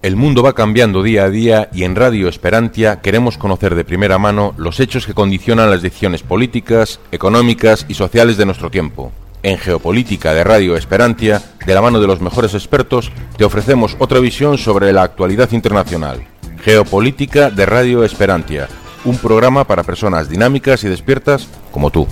El mundo va cambiando día a día y en Radio Esperantia queremos conocer de primera mano los hechos que condicionan las decisiones políticas, económicas y sociales de nuestro tiempo. En Geopolítica de Radio Esperantia, de la mano de los mejores expertos, te ofrecemos otra visión sobre la actualidad internacional. Geopolítica de Radio Esperantia, un programa para personas dinámicas y despiertas como tú.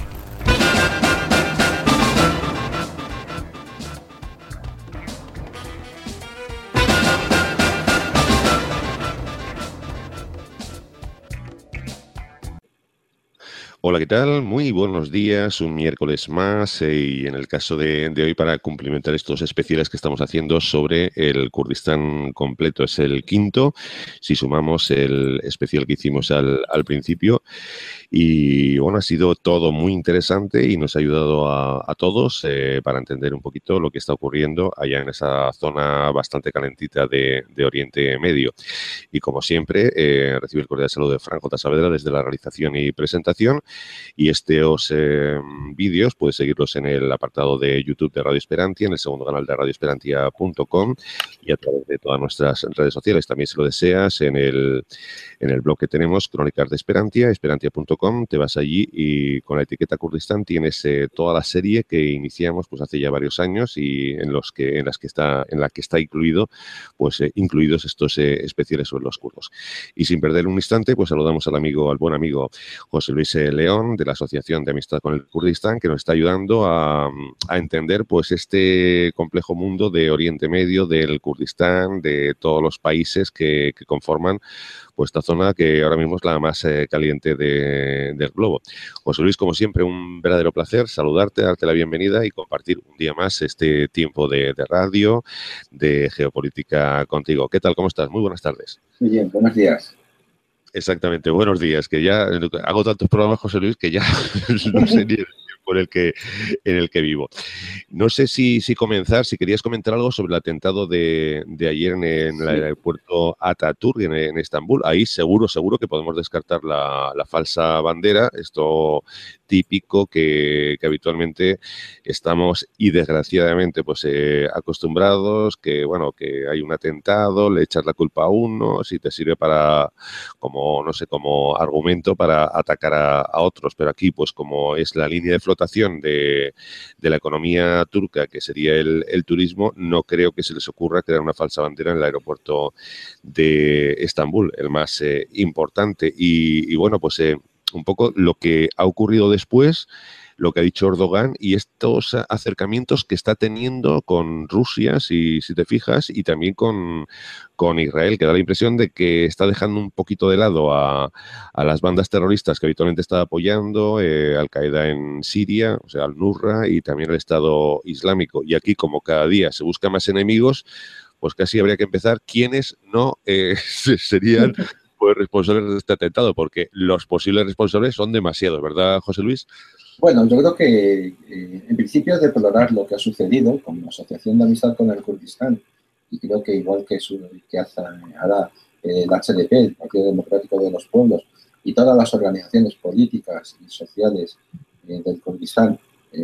Hola, ¿qué tal? Muy buenos días, un miércoles más y en el caso de hoy para cumplimentar estos especiales que estamos haciendo sobre el Kurdistán completo. Es el quinto, si sumamos el especial que hicimos al principio. Y bueno, ha sido todo muy interesante y nos ha ayudado a todos para entender un poquito lo que está ocurriendo allá en esa zona bastante calentita de Oriente Medio. Y como siempre, recibe el cordial saludo de Fran J. Saavedra desde la realización y presentación. Y estos vídeos puedes seguirlos en el apartado de YouTube de Radio Esperantia, en el segundo canal de radioesperantia.com y a través de todas nuestras redes sociales. También, si lo deseas, en el blog que tenemos, Crónicas de Esperantia, esperantia.com, te vas allí y con la etiqueta Kurdistán tienes toda la serie que iniciamos pues hace ya varios años y en la que está incluidos estos especiales sobre los kurdos. Y sin perder un instante, pues saludamos al buen amigo José Luis León, de la Asociación de Amistad con el Kurdistán, que nos está ayudando a entender pues este complejo mundo de Oriente Medio, del Kurdistán, de todos los países que conforman pues esta zona que ahora mismo es la más caliente del globo. José Luis, como siempre, un verdadero placer saludarte, darte la bienvenida y compartir un día más este tiempo de radio, de geopolítica contigo. ¿Qué tal? ¿Cómo estás? Muy buenas tardes. Muy bien, buenos días. Exactamente, buenos días, que ya hago tantos programas, José Luis, que ya no sé ni el tiempo en el que vivo. No sé si comenzar, si querías comentar algo sobre el atentado de ayer en el aeropuerto Atatürk en Estambul. Ahí seguro que podemos descartar la falsa bandera, esto típico que habitualmente estamos y desgraciadamente pues acostumbrados, que bueno, que hay un atentado, le echas la culpa a uno, si te sirve para como argumento para atacar a otros, pero aquí pues como es la línea de flotación de la economía turca, que sería el turismo, no creo que se les ocurra crear una falsa bandera en el aeropuerto de Estambul, el más importante. Y bueno, pues un poco lo que ha ocurrido después, lo que ha dicho Erdogan y estos acercamientos que está teniendo con Rusia, si te fijas, y también con Israel, que da la impresión de que está dejando un poquito de lado a las bandas terroristas que habitualmente está apoyando, Al-Qaeda en Siria, o sea, Al-Nusra, y también el Estado Islámico. Y aquí, como cada día se buscan más enemigos, pues casi habría que empezar quiénes no serían pues responsables de este atentado, porque los posibles responsables son demasiados, ¿verdad, José Luis? Bueno, yo creo que en principio es deplorar lo que ha sucedido con la Asociación de Amistad con el Kurdistán, y creo que igual que hace ahora el HDP, el Partido Democrático de los Pueblos, y todas las organizaciones políticas y sociales del Kurdistán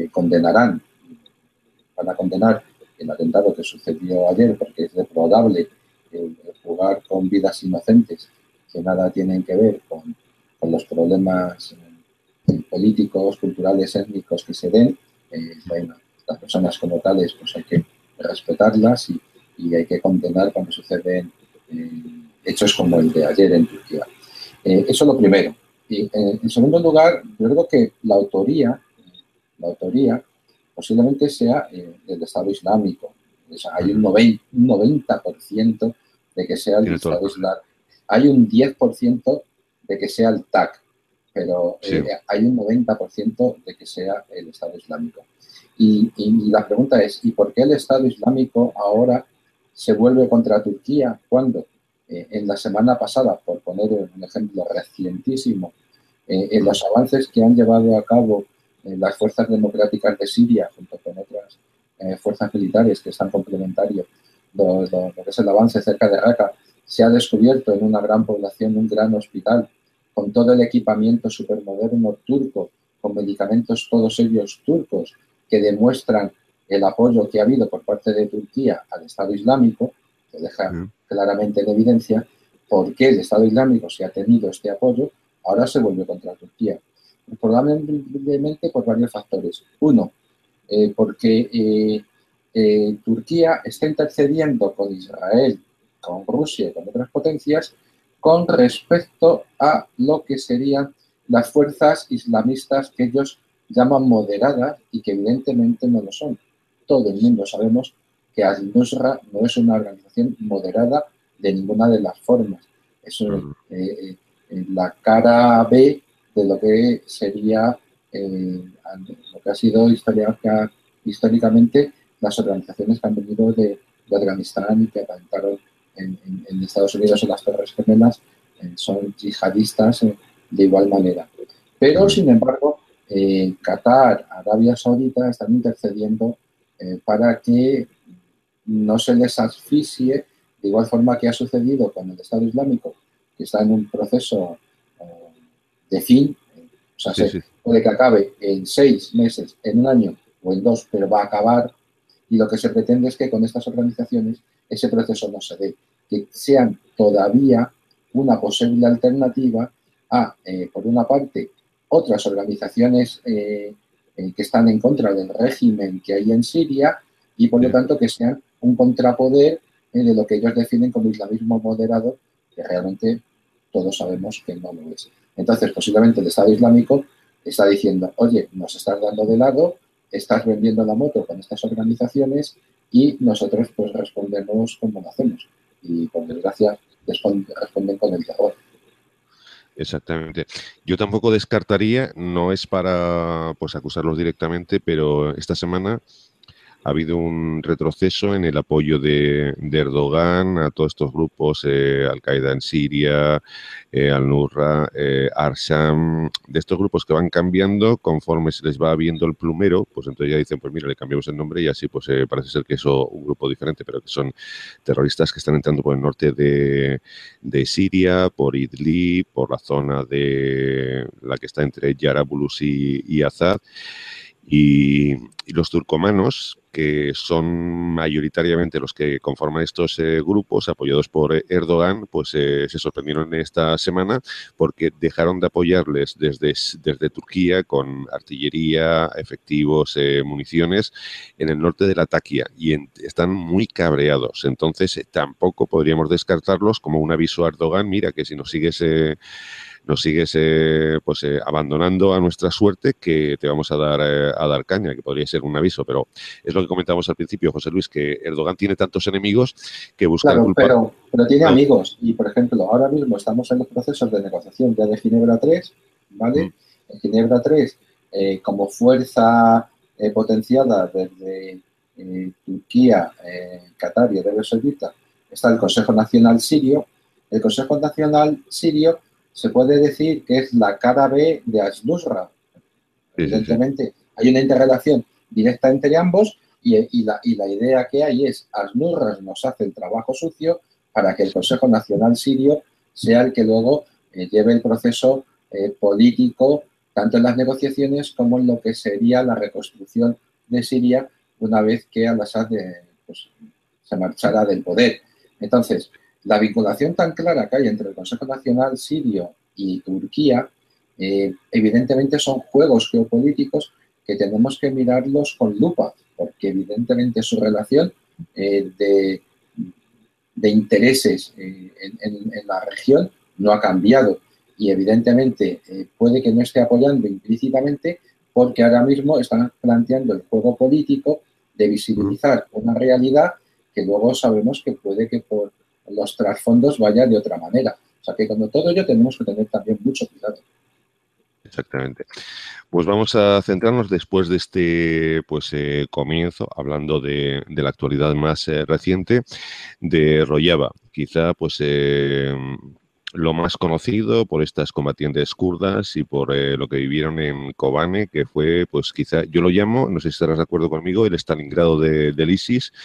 van a condenar el atentado que sucedió ayer, porque es deplorable jugar con vidas inocentes que nada tienen que ver con los problemas políticos, culturales, étnicos que se den. Bueno, las personas como tales pues hay que respetarlas y hay que condenar cuando suceden hechos como el de ayer en Turquía. Eso es lo primero. Y en segundo lugar, yo creo que la autoría posiblemente sea del Estado Islámico. O sea, hay un 90% de que sea el Estado Islámico. Hay un 10% de que sea el TAC, pero hay un 90% de que sea el Estado Islámico. Y la pregunta es, ¿y por qué el Estado Islámico ahora se vuelve contra Turquía? ¿Cuándo? En la semana pasada, por poner un ejemplo recientísimo, en los avances que han llevado a cabo las fuerzas democráticas de Siria, junto con otras fuerzas militares que están complementarios, lo que es el avance cerca de Raqqa, se ha descubierto en una gran población un gran hospital con todo el equipamiento supermoderno turco, con medicamentos todos ellos turcos, que demuestran el apoyo que ha habido por parte de Turquía al Estado Islámico. que deja claramente en evidencia por qué el Estado Islámico, si ha tenido este apoyo, ahora se volvió contra Turquía. Probablemente por varios factores. Uno, porque Turquía está intercediendo con Israel, con Rusia y con otras potencias con respecto a lo que serían las fuerzas islamistas que ellos llaman moderadas y que evidentemente no lo son. Todo el mundo sabemos que Al-Nusra no es una organización moderada de ninguna de las formas. Es la cara B de lo que sería lo que ha sido históricamente las organizaciones que han venido de Afganistán y que atentaron en Estados Unidos en las Torres Gemelas, son yihadistas de igual manera. Pero, sin embargo, Qatar, Arabia Saudita están intercediendo para que no se les asfixie, de igual forma que ha sucedido con el Estado Islámico, que está en un proceso de fin, o sea, puede que acabe en 6 meses, en 1 año o en 2, pero va a acabar, y lo que se pretende es que con estas organizaciones ese proceso no se dé, que sean todavía una posible alternativa a, por una parte, otras organizaciones que están en contra del régimen que hay en Siria y, por lo tanto, que sean un contrapoder de lo que ellos definen como islamismo moderado, que realmente todos sabemos que no lo es. Entonces, posiblemente el Estado Islámico está diciendo, oye, nos estás dando de lado, estás vendiendo la moto con estas organizaciones y nosotros pues respondemos como lo hacemos. Y por desgracia responden con el terror. Exactamente. Yo tampoco descartaría, no es para pues acusarlos directamente, pero esta semana ha habido un retroceso en el apoyo de Erdogan a todos estos grupos, Al-Qaeda en Siria, Al-Nusra, Arsham, de estos grupos que van cambiando conforme se les va viendo el plumero, pues entonces ya dicen, pues mira, le cambiamos el nombre y así pues parece ser que es un grupo diferente, pero que son terroristas que están entrando por el norte de Siria, por Idlib, por la zona de la que está entre Yarabulus y Azad. Y los turcomanos, que son mayoritariamente los que conforman estos grupos apoyados por Erdogan, pues se sorprendieron esta semana porque dejaron de apoyarles desde Turquía con artillería, efectivos, municiones en el norte de Latakia y están muy cabreados. Entonces tampoco podríamos descartarlos como un aviso a Erdogan, mira que si nos sigues abandonando a nuestra suerte, que te vamos a dar caña, que podría ser un aviso, pero es lo que comentábamos al principio, José Luis, que Erdogan tiene tantos enemigos que buscan culpar. Pero tiene amigos, y por ejemplo, ahora mismo estamos en los procesos de negociación ya de Ginebra 3, ¿vale? En Ginebra 3, como fuerza potenciada desde Turquía, Qatar y Arabia Saudita, está el Consejo Nacional Sirio. El Consejo Nacional Sirio se puede decir que es la cara B de Al-Nusra. Evidentemente, hay una interrelación directa entre ambos y la idea que hay es Al-Nusra nos hace el trabajo sucio para que el Consejo Nacional Sirio sea el que luego lleve el proceso político, tanto en las negociaciones como en lo que sería la reconstrucción de Siria una vez que Al-Assad se marchara del poder. Entonces, la vinculación tan clara que hay entre el Consejo Nacional Sirio y Turquía, evidentemente son juegos geopolíticos que tenemos que mirarlos con lupa, porque evidentemente su relación de intereses en la región no ha cambiado y evidentemente puede que no esté apoyando implícitamente porque ahora mismo están planteando el juego político de visibilizar una realidad que luego sabemos que puede que por los trasfondos vaya de otra manera. O sea que con todo ello tenemos que tener también mucho cuidado. Exactamente. Pues vamos a centrarnos después de este comienzo, hablando de la actualidad más reciente, de Rojava. Quizá lo más conocido por estas combatientes kurdas y por lo que vivieron en Kobane, que fue, pues quizá, yo lo llamo, no sé si estarás de acuerdo conmigo, el Stalingrado del ISIS,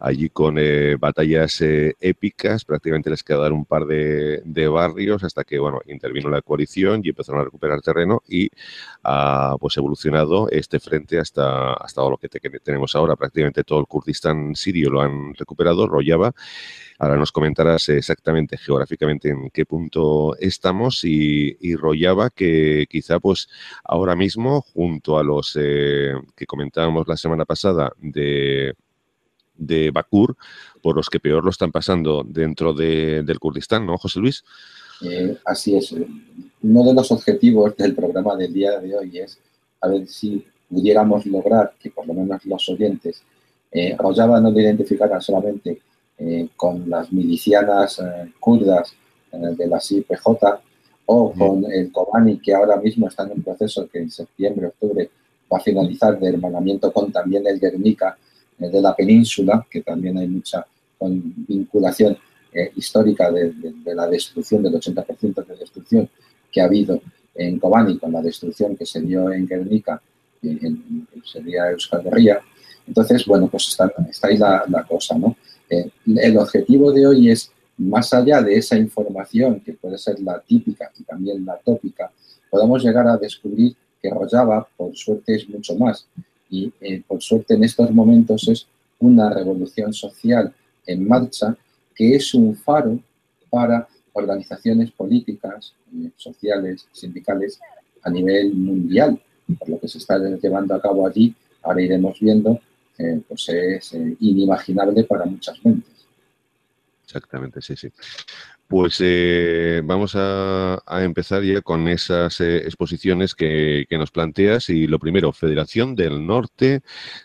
allí con batallas épicas, prácticamente les quedaron un par de barrios hasta que, bueno, intervino la coalición y empezaron a recuperar terreno y ha pues evolucionado este frente hasta lo que tenemos ahora. Prácticamente todo el Kurdistán sirio lo han recuperado, Rojava. Ahora nos comentarás exactamente geográficamente en qué punto estamos y Rojava, que quizá pues ahora mismo, junto a los que comentábamos la semana pasada de Bakur, por los que peor lo están pasando dentro del Kurdistán, ¿no, José Luis? Así es. Uno de los objetivos del programa del día de hoy es a ver si pudiéramos lograr que por lo menos los oyentes Rojava no lo identificaran solamente con las milicianas kurdas de la IPJ o con el Kobani, que ahora mismo está en un proceso que en septiembre, octubre va a finalizar de hermanamiento con también el Guernica de la península, que también hay mucha vinculación histórica de la destrucción, del 80% de destrucción que ha habido en Kobani con la destrucción que se dio en Guernica, sería Euskal Herria. Entonces, bueno, pues está ahí la cosa, ¿no? El objetivo de hoy es, más allá de esa información, que puede ser la típica y también la tópica, podamos llegar a descubrir que Rojava, por suerte, es mucho más. Y por suerte en estos momentos es una revolución social en marcha que es un faro para organizaciones políticas, sociales, sindicales a nivel mundial. Por lo que se está llevando a cabo allí, ahora iremos viendo, pues es inimaginable para muchas mentes. Exactamente, sí, sí. Pues vamos a empezar ya con esas exposiciones que nos planteas. Y lo primero, Federación del Norte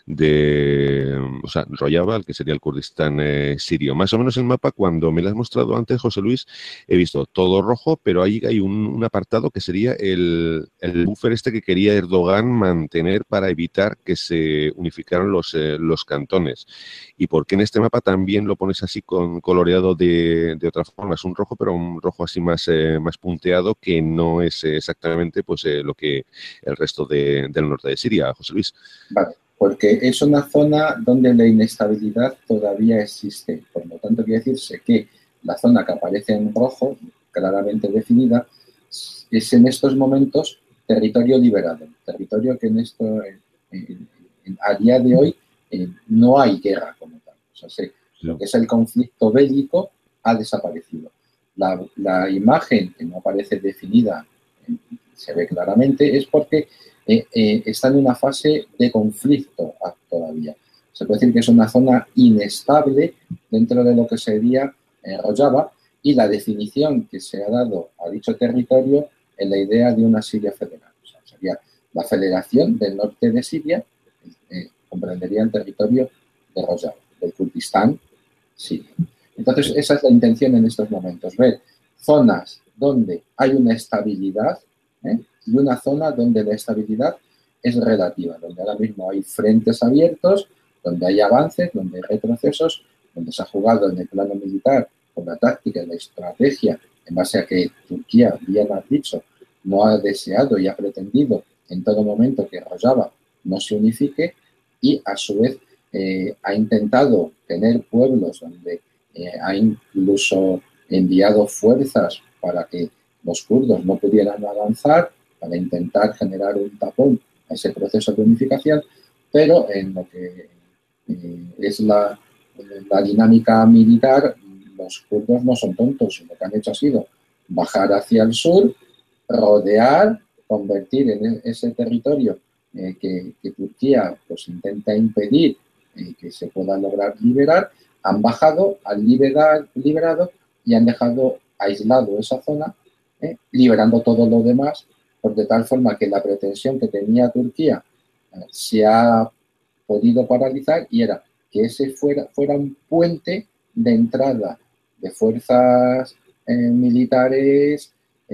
Rojava, que sería el Kurdistán sirio. Más o menos el mapa, cuando me lo has mostrado antes, José Luis, he visto todo rojo, pero ahí hay un apartado que sería el buffer que quería Erdogan mantener para evitar que se unificaran los cantones. ¿Y por qué en este mapa también lo pones así coloreado de otra forma? Es un rojo, pero un rojo así más punteado, que no es exactamente pues lo que el resto del norte de Siria, José Luis. Vale, porque es una zona donde la inestabilidad todavía existe. Por lo tanto, quiere decirse que la zona que aparece en rojo, claramente definida, es en estos momentos territorio liberado. Territorio que a día de hoy no hay guerra como tal. O sea, lo que es el conflicto bélico ha desaparecido. La imagen que no aparece definida, se ve claramente, es porque está en una fase de conflicto todavía. Se puede decir que es una zona inestable dentro de lo que sería Rojava, y la definición que se ha dado a dicho territorio en la idea de una Siria federal. O sea, sería la federación del norte de Siria, comprendería el territorio de Rojava, del Kurdistán sirio. Entonces, esa es la intención en estos momentos, ver zonas donde hay una estabilidad y una zona donde la estabilidad es relativa, donde ahora mismo hay frentes abiertos, donde hay avances, donde hay retrocesos, donde se ha jugado en el plano militar con la táctica y la estrategia, en base a que Turquía, bien has dicho, no ha deseado y ha pretendido en todo momento que Rojava no se unifique, y a su vez ha intentado tener pueblos donde ha incluso enviado fuerzas para que los kurdos no pudieran avanzar, para intentar generar un tapón a ese proceso de unificación, pero en lo que es la dinámica militar, los kurdos no son tontos, lo que han hecho ha sido bajar hacia el sur, rodear, convertir en ese territorio que Turquía pues intenta impedir que se pueda lograr liberar. Han bajado, han liberado y han dejado aislado esa zona, liberando todo lo demás, de tal forma que la pretensión que tenía Turquía se ha podido paralizar, y era que ese fuera un puente de entrada de fuerzas militares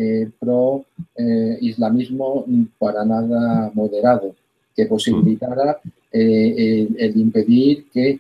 pro islamismo para nada moderado, que posibilitara el impedir que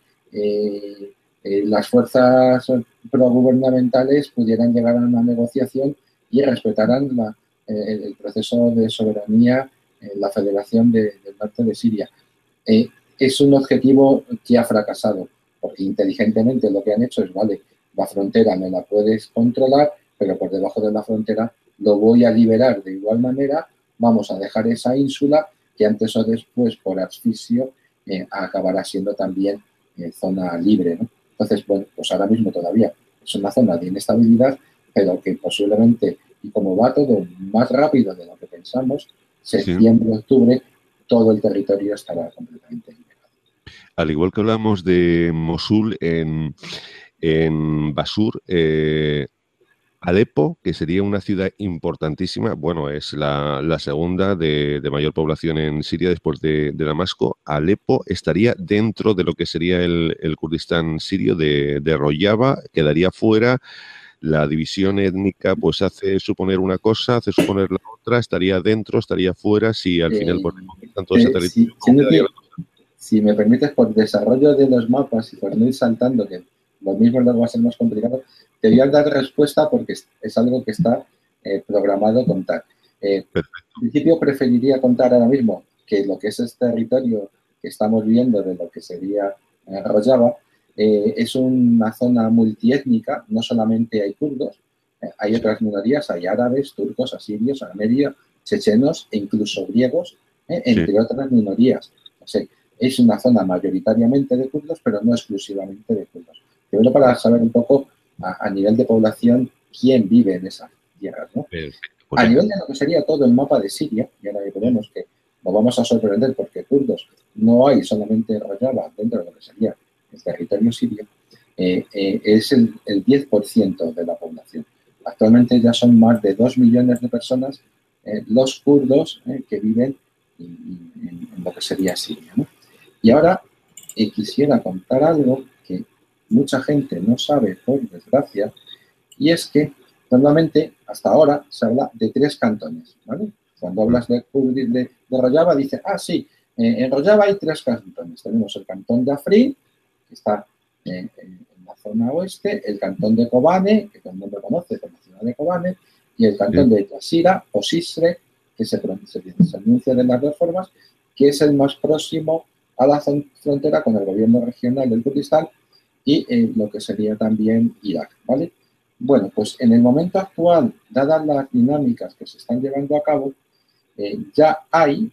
las fuerzas progubernamentales pudieran llegar a una negociación y respetaran el proceso de soberanía en la Federación del Norte de Siria. Es un objetivo que ha fracasado. porque inteligentemente lo que han hecho es, vale, la frontera me la puedes controlar, pero por debajo de la frontera lo voy a liberar de igual manera, vamos a dejar esa ínsula que antes o después, por asfixio, acabará siendo también zona libre, ¿no? Entonces, bueno, pues ahora mismo todavía es una zona de inestabilidad, pero que posiblemente, y como va todo más rápido de lo que pensamos, septiembre, octubre, todo el territorio estará completamente liberado. Al igual que hablamos de Mosul en Basur, Alepo, que sería una ciudad importantísima, bueno, es la segunda de mayor población en Siria después de Damasco. Alepo estaría dentro de lo que sería el Kurdistán sirio de Rojava, quedaría fuera. La división étnica pues hace suponer una cosa, hace suponer la otra, estaría dentro, estaría fuera, si al final pues conquistan todo ese territorio. Si me permites, por desarrollo de los mapas y por no ir saltando, que lo mismo luego va a ser más complicado, te voy a dar respuesta porque es algo que está programado contar. En principio preferiría contar ahora mismo que lo que es este territorio que estamos viendo de lo que sería Rojava es una zona multiétnica, no solamente hay kurdos, hay otras minorías, hay árabes, turcos, asirios, armenios, chechenos e incluso griegos, entre otras minorías. O sea, es una zona mayoritariamente de kurdos, pero no exclusivamente de kurdos. Primero para saber un poco a nivel de población quién vive en esas tierras, ¿no? A nivel de lo que sería todo el mapa de Siria, y ahora veremos que nos vamos a sorprender porque kurdos no hay solamente Rojava dentro de lo que sería el territorio sirio, es el 10% de la población. Actualmente ya son más de 2 millones de personas los kurdos que viven en lo que sería Siria, ¿no? Y ahora quisiera contar algo que mucha gente no sabe, por desgracia, y es que normalmente hasta ahora se habla de 3 cantones, ¿vale? Cuando hablas de Rojava, dices, sí, en Rojava hay 3 cantones. Tenemos el cantón de Afrin, que está en la zona oeste, el cantón de Kobane, que todo el mundo conoce como ciudad de Kobane, y el cantón de Yasira o Sisre, que se pronuncia de las dos formas, que es el más próximo a la frontera con el gobierno regional del Kurdistán y lo que sería también Irak, ¿vale? Bueno, pues en el momento actual, dadas las dinámicas que se están llevando a cabo, ya hay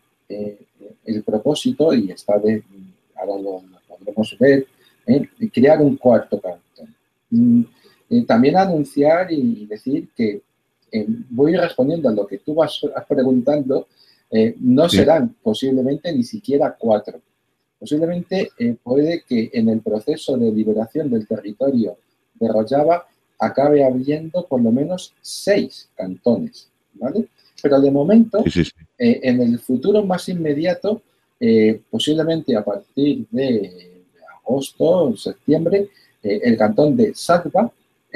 el propósito, y está ahora lo podremos ver, crear un cuarto cantón. También anunciar y decir que voy respondiendo a lo que tú vas preguntando, no serán posiblemente ni siquiera 4. Posiblemente puede que en el proceso de liberación del territorio de Rojava acabe habiendo por lo menos 6 cantones, ¿vale? Pero de momento, en el futuro más inmediato, posiblemente a partir de agosto o septiembre, el cantón de Sadba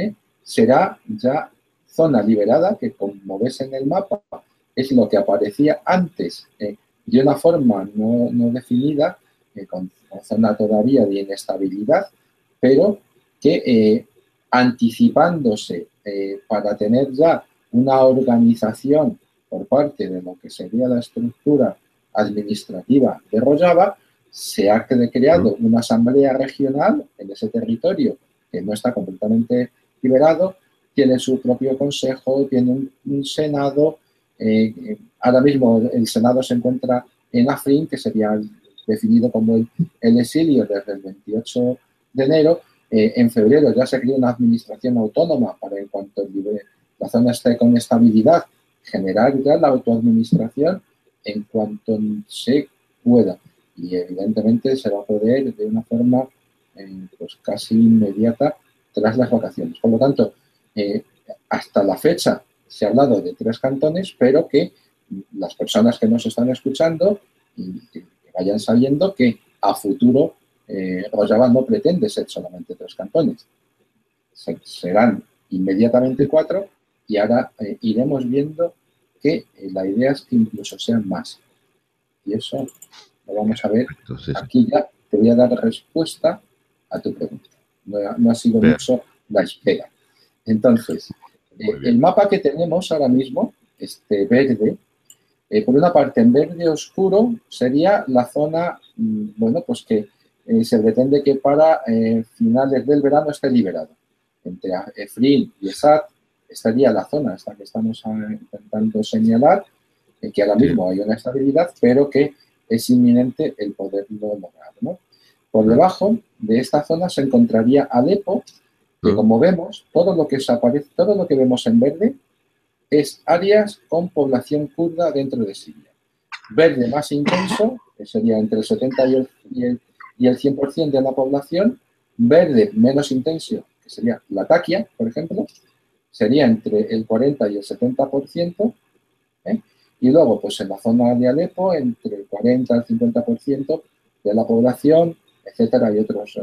será ya zona liberada, que como ves en el mapa, es lo que aparecía antes de una forma no definida, con zona todavía de inestabilidad, pero que anticipándose para tener ya una organización por parte de lo que sería la estructura administrativa de Rojava, se ha creado una asamblea regional en ese territorio que no está completamente liberado, tiene su propio consejo, tiene un senado. Ahora mismo el senado se encuentra en Afrin, que sería definido como el exilio desde el 28 de enero. En febrero ya se creó una administración autónoma para, en cuanto la zona esté con estabilidad, generar ya la autoadministración en cuanto se pueda. Y evidentemente se va a poder de una forma pues casi inmediata tras las vacaciones. Por lo tanto, hasta la fecha se ha hablado de 3 cantones, pero que las personas que nos están escuchando y que vayan sabiendo que a futuro Rojava no pretende ser solamente 3 cantones. Serán inmediatamente 4 y ahora iremos viendo que la idea es que incluso sean más. Y eso lo vamos a ver. Aquí ya te voy a dar respuesta a tu pregunta. No ha sido mucho la espera. Entonces, el mapa que tenemos ahora mismo, este verde, por una parte en verde oscuro, sería la zona, bueno, pues que se pretende que para finales del verano esté liberado. Entre Efrin y Esat estaría la zona esta que estamos intentando señalar, que ahora mismo hay una estabilidad, pero que es inminente el poderlo lograr, ¿no? Por debajo de esta zona se encontraría Alepo, que como vemos, todo lo que vemos en verde es áreas con población kurda dentro de Siria. Verde más intenso, que sería entre el 70 y el 100% de la población. Verde menos intenso, que sería Latakia, por ejemplo, sería entre el 40 y el 70%. Y luego, pues en la zona de Alepo, entre el 40 y el 50% de la población, etcétera, y otras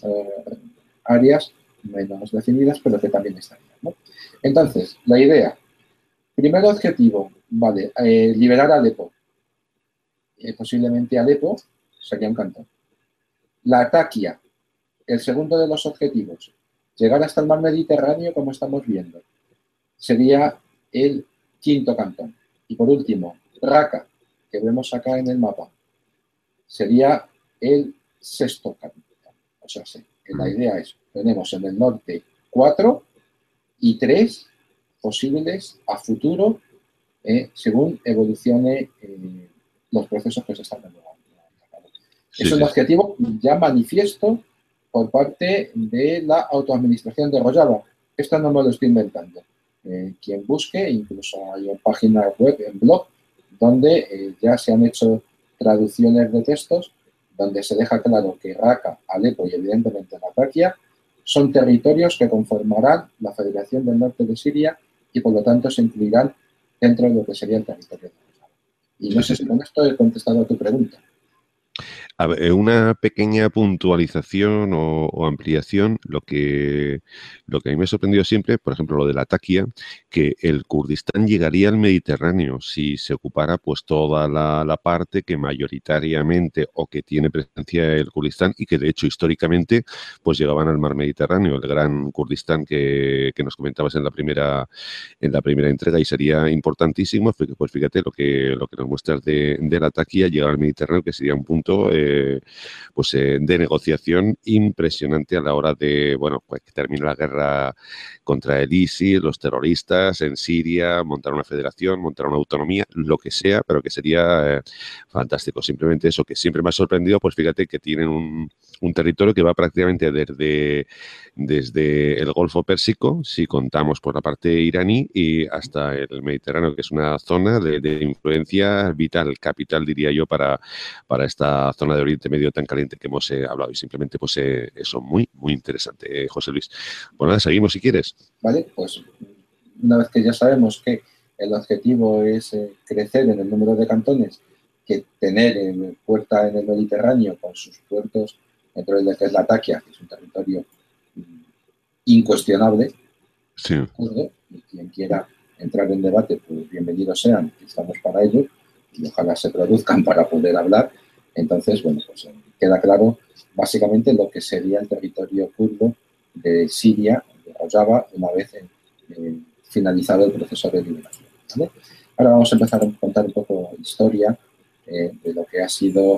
áreas menos definidas, pero que también estarían, ¿no? Entonces, la idea, primer objetivo, vale, liberar Alepo. Posiblemente Alepo sería un cantón. Latakia, el segundo de los objetivos, llegar hasta el mar Mediterráneo, como estamos viendo, sería el quinto cantón. Y por último, Raqqa, que vemos acá en el mapa, sería el sexto cantón. O sea, sí, la idea es, tenemos en el norte 4 y 3 posibles a futuro, según evolucione los procesos que se están llevando. Es un objetivo ya manifiesto por parte de la autoadministración de Rojava. Esto no me lo estoy inventando. Quien busque, incluso hay una página web, en blog, donde ya se han hecho traducciones de textos donde se deja claro que Raqqa, Alepo y evidentemente Latakia son territorios que conformarán la Federación del Norte de Siria y por lo tanto se incluirán dentro de lo que sería el territorio de Rojava. Y no sé si con esto he contestado a tu pregunta. A ver, una pequeña puntualización o ampliación, lo que a mí me ha sorprendido siempre, por ejemplo, lo de Latakia, que el Kurdistán llegaría al Mediterráneo si se ocupara pues toda la parte que mayoritariamente o que tiene presencia el Kurdistán y que de hecho históricamente pues llegaban al mar Mediterráneo, el gran Kurdistán que nos comentabas en la primera entrega, y sería importantísimo, pues fíjate lo que nos muestras de Latakia, llegar al Mediterráneo, que sería un punto de negociación impresionante a la hora de, pues que termine la guerra contra el ISIS, los terroristas en Siria, montar una federación, montar una autonomía, lo que sea, pero que sería fantástico. Simplemente eso, que siempre me ha sorprendido, pues fíjate que tienen un territorio que va prácticamente desde el Golfo Pérsico, si contamos por la parte iraní, y hasta el Mediterráneo, que es una zona de influencia vital, capital, diría yo, para esta zona de Oriente Medio tan caliente que hemos hablado. Y simplemente, pues eso, muy, muy interesante, José Luis. Pues nada, seguimos si quieres. Vale, pues una vez que ya sabemos que el objetivo es crecer en el número de cantones, que tener puerta en el Mediterráneo con sus puertos dentro de lo que es Latakia, que es un territorio incuestionable, sí. Y quien quiera entrar en debate, pues bienvenidos sean, estamos para ello, y ojalá se produzcan para poder hablar. Entonces, bueno, pues queda claro básicamente lo que sería el territorio kurdo de Siria, de Rojava, una vez finalizado el proceso de liberación, ¿vale? Ahora vamos a empezar a contar un poco historia de lo que ha sido,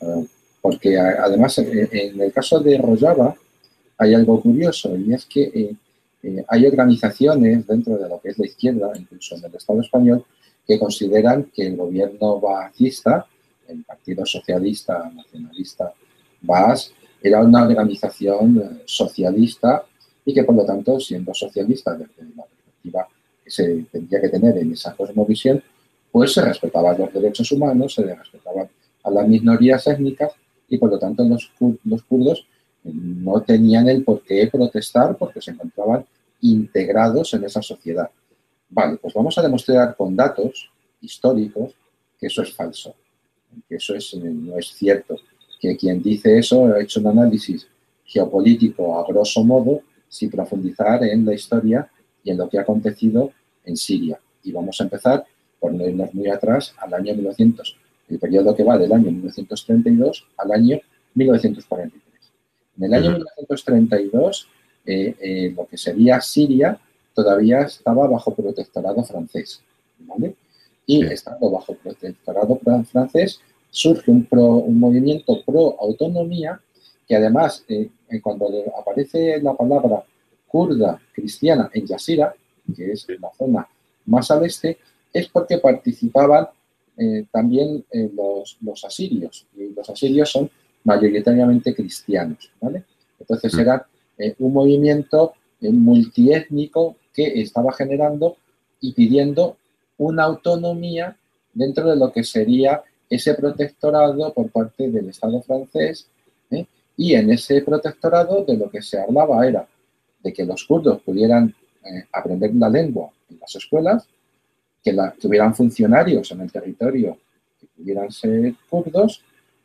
porque además en el caso de Rojava hay algo curioso, y es que hay organizaciones dentro de lo que es la izquierda, incluso en el Estado español, que consideran que el gobierno baasista, el Partido Socialista Nacionalista Baas, era una organización socialista y que, por lo tanto, siendo socialista desde la perspectiva que se tendría que tener en esa cosmovisión, pues se respetaban los derechos humanos, se respetaban a las minorías étnicas y, por lo tanto, los kurdos no tenían el por qué protestar porque se encontraban integrados en esa sociedad. Vale, pues vamos a demostrar con datos históricos que eso es falso, que eso no es cierto, que quien dice eso ha hecho un análisis geopolítico a grosso modo sin profundizar en la historia y en lo que ha acontecido en Siria. Y vamos a empezar por no irnos muy atrás al año 1900, el periodo que va del año 1932 al año 1943. En el año 1932, lo que sería Siria todavía estaba bajo protectorado francés, ¿vale? Y estando bajo protectorado francés, surge un movimiento pro autonomía que además, cuando aparece la palabra kurda cristiana en Yazira, que es la zona más al este, es porque participaban también los asirios, y los asirios son mayoritariamente cristianos, ¿vale? Entonces era un movimiento multiétnico que estaba generando y pidiendo una autonomía dentro de lo que sería ese protectorado por parte del Estado francés, y en ese protectorado de lo que se hablaba era de que los kurdos pudieran aprender la lengua en las escuelas, que hubieran funcionarios en el territorio que pudieran ser kurdos.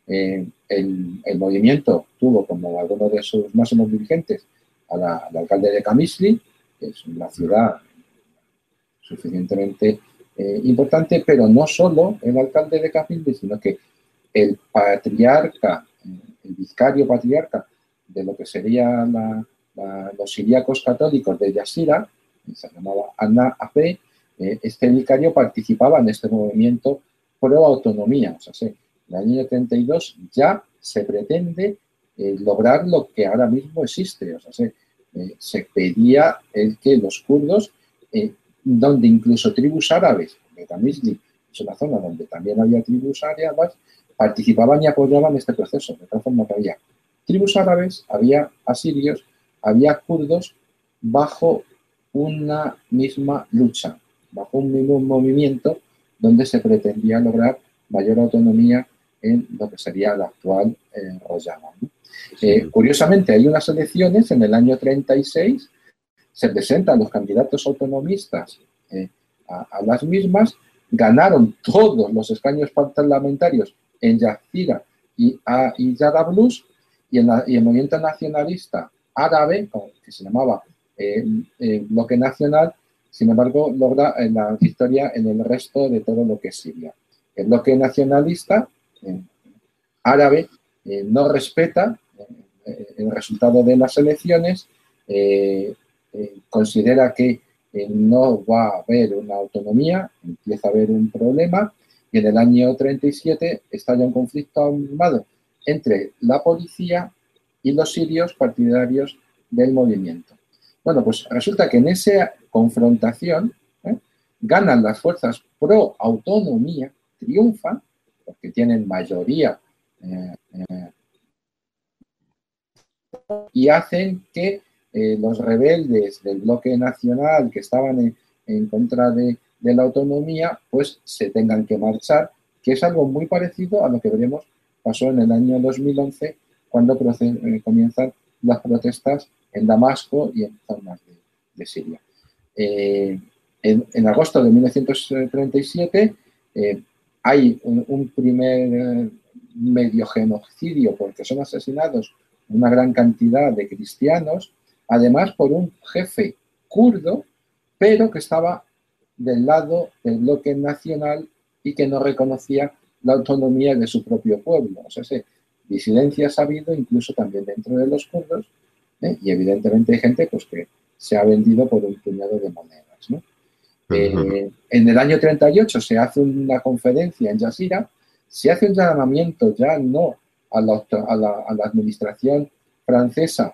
El movimiento tuvo como alguno de sus máximos dirigentes al alcalde de Qamishli, que es una ciudad suficientemente importante, pero no solo el alcalde de Qamishli, sino que el patriarca, el vicario patriarca de lo que serían los siríacos católicos de Yazira, se llamaba Anna Ape, este vicario participaba en este movimiento pro autonomía. O sea, en el año 32 ya se pretende lograr lo que ahora mismo existe. O sea, se pedía el que los kurdos, donde incluso tribus árabes, porque Qamishli es una zona donde también había tribus árabes, participaban y apoyaban este proceso, de tal forma que había tribus árabes, había asirios, había kurdos bajo una misma lucha, bajo un mismo movimiento donde se pretendía lograr mayor autonomía en lo que sería la actual Rojava, ¿no? Curiosamente, hay unas elecciones en el año 36, se presentan los candidatos autonomistas a las mismas, ganaron todos los escaños parlamentarios en Yazira y Jarablus, y el movimiento nacionalista árabe, que se llamaba Bloque Nacional, sin embargo, logra la victoria en el resto de todo lo que es Siria. El bloque nacionalista árabe no respeta el resultado de las elecciones, considera que no va a haber una autonomía, empieza a haber un problema, y en el año 37 estalla un conflicto armado entre la policía y los sirios partidarios del movimiento. Bueno, pues resulta que en esa confrontación ganan las fuerzas pro autonomía, triunfan, porque tienen mayoría y hacen que los rebeldes del bloque nacional que estaban en contra de la autonomía, pues se tengan que marchar, que es algo muy parecido a lo que veremos pasó en el año 2011, cuando comienzan las protestas en Damasco y en zonas de Siria. En agosto de 1937 hay un primer medio genocidio porque son asesinados una gran cantidad de cristianos, además por un jefe kurdo, pero que estaba del lado del bloque nacional y que no reconocía la autonomía de su propio pueblo. O sea, disidencias ha habido incluso también dentro de los kurdos, y evidentemente hay gente pues, que se ha vendido por un puñado de monedas, ¿no? En el año 38 se hace una conferencia en Yazira, se hace un llamamiento ya no a la administración francesa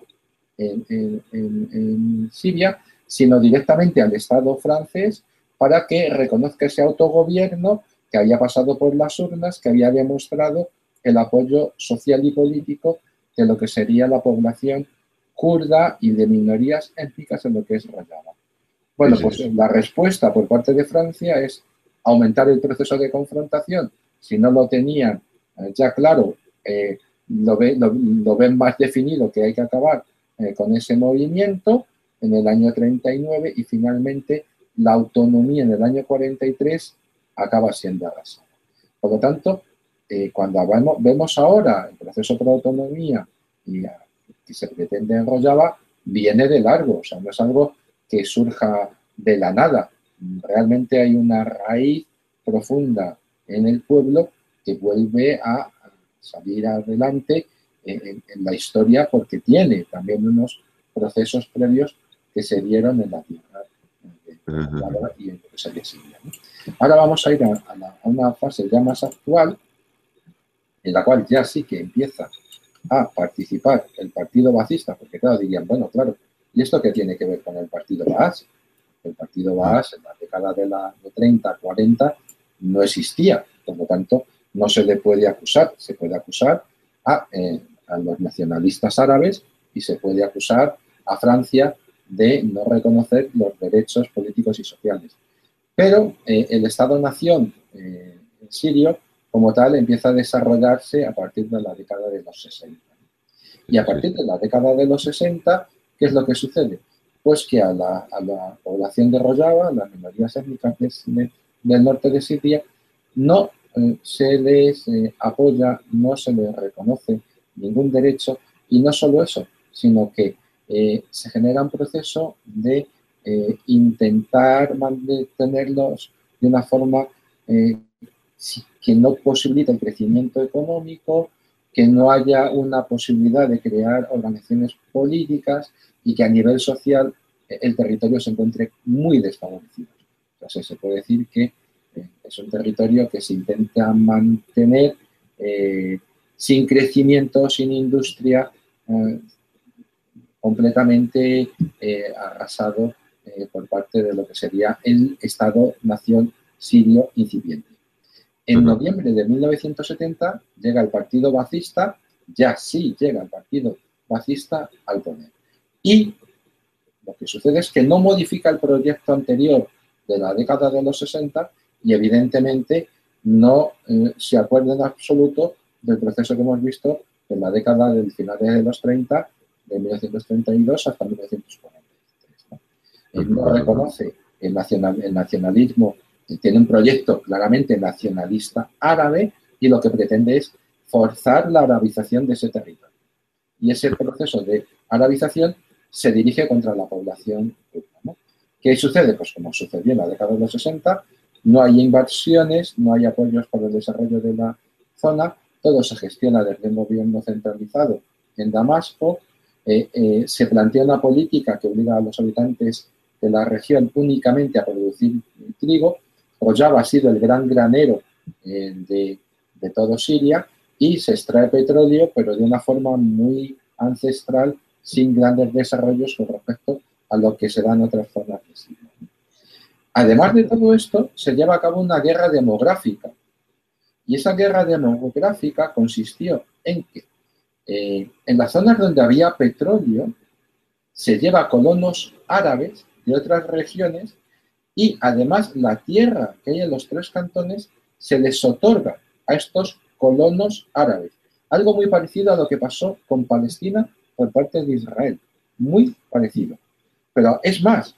en Siria, sino directamente al Estado francés para que reconozca ese autogobierno que había pasado por las urnas, que había demostrado el apoyo social y político de lo que sería la población kurda y de minorías étnicas en lo que es Rojava. Bueno, pues la respuesta por parte de Francia es aumentar el proceso de confrontación. Si no lo tenían ya claro, lo ven más definido que hay que acabar con ese movimiento en el año 39 y finalmente la autonomía en el año 43 acaba siendo arrasada. Por lo tanto, cuando vemos ahora el proceso por autonomía y que se pretende en Rojava, viene de largo, o sea, no es algo que surja de la nada. Realmente hay una raíz profunda en el pueblo que vuelve a salir adelante en la historia porque tiene también unos procesos previos que se dieron en la tierra y en lo que sería Siria, ¿no? Ahora vamos a ir a una fase ya más actual, en la cual ya sí que empieza a participar el partido baasista, porque claro, dirían, bueno, claro, ¿y esto qué tiene que ver con el partido Baas? El partido Baas en la década de 30, 40 no existía, por lo tanto, no se le puede acusar, se puede acusar a los nacionalistas árabes y se puede acusar a Francia de no reconocer los derechos políticos y sociales. Pero el Estado-nación sirio, como tal, empieza a desarrollarse a partir de la década de los 60. Y a partir de la década de los 60, ¿qué es lo que sucede? Pues que a la población de Rojava, a las minorías étnicas del norte de Siria, no se les apoya, no se les reconoce ningún derecho, y no solo eso, sino que se genera un proceso de intentar mantenerlos de una forma que no posibilite el crecimiento económico, que no haya una posibilidad de crear organizaciones políticas y que a nivel social el territorio se encuentre muy desfavorecido. Entonces se puede decir que es un territorio que se intenta mantener sin crecimiento, sin industria, completamente arrasado por parte de lo que sería el Estado-nación sirio incipiente. En noviembre de 1970 llega el partido baasista, ya sí llega el partido baasista al poder. Y lo que sucede es que no modifica el proyecto anterior de la década de los 60 y evidentemente no se acuerda en absoluto del proceso que hemos visto en la década del finales de los 30, de 1932 hasta 1943. ¿No? No reconoce el nacionalismo, tiene un proyecto claramente nacionalista árabe y lo que pretende es forzar la arabización de ese territorio. Y ese proceso de arabización se dirige contra la población kurda, ¿no? ¿Qué sucede? Pues como sucedió en la década de los 60, no hay inversiones, no hay apoyos para el desarrollo de la zona, todo se gestiona desde un gobierno centralizado en Damasco, se plantea una política que obliga a los habitantes de la región únicamente a producir trigo. Rojava ha sido el gran granero de todo Siria y se extrae petróleo, pero de una forma muy ancestral, sin grandes desarrollos con respecto a lo que se da en otras zonas de Siria. Además de todo esto, se lleva a cabo una guerra demográfica. Y esa guerra demográfica consistió en que en las zonas donde había petróleo se lleva colonos árabes de otras regiones y además la tierra que hay en los 3 cantones se les otorga a estos colonos árabes. Algo muy parecido a lo que pasó con Palestina por parte de Israel. Muy parecido. Pero es más.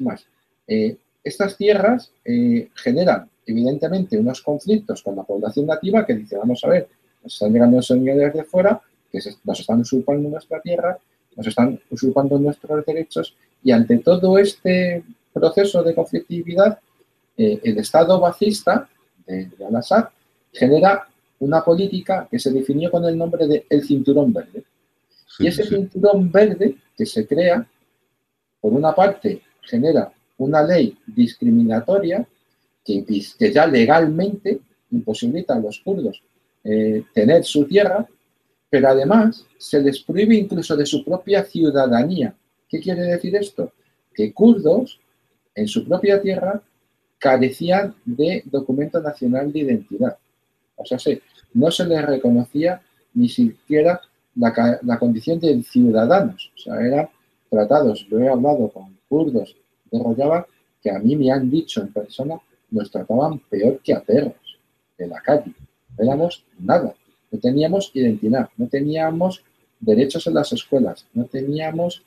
Estas tierras generan evidentemente unos conflictos con la población nativa que dice, vamos a ver, nos están llegando señores de fuera, que nos están usurpando nuestra tierra, nos están usurpando nuestros derechos y ante todo este proceso de conflictividad, el Estado baasista de Al-Assad genera una política que se definió con el nombre de el Cinturón Verde. Y ese Cinturón Verde que se crea, por una parte, genera una ley discriminatoria que ya legalmente imposibilita a los kurdos tener su tierra, pero además se les prohíbe incluso de su propia ciudadanía. ¿Qué quiere decir esto? Que kurdos en su propia tierra carecían de documento nacional de identidad. O sea, no se les reconocía ni siquiera la condición de ciudadanos. O sea, eran tratados. Lo he hablado con kurdos de Rojava que a mí me han dicho en persona, nos trataban peor que a perros de la calle. No éramos nada. No teníamos identidad, no teníamos derechos en las escuelas, no teníamos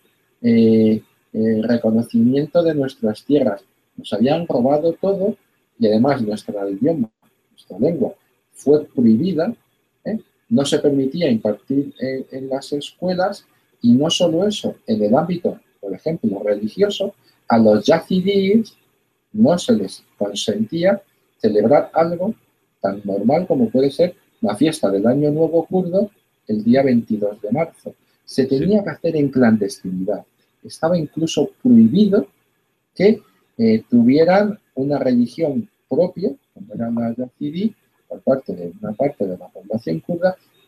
reconocimiento de nuestras tierras. Nos habían robado todo y además nuestro idioma, nuestra lengua fue prohibida, no se permitía impartir en las escuelas y no solo eso, en el ámbito, por ejemplo, religioso, a los yazidíes no se les consentía celebrar algo tan normal como puede ser la fiesta del Año Nuevo kurdo el día 22 de marzo. Se tenía que hacer en clandestinidad. Estaba incluso prohibido que tuvieran una religión propia, como era la yazidí, por parte de una parte de la población kurda,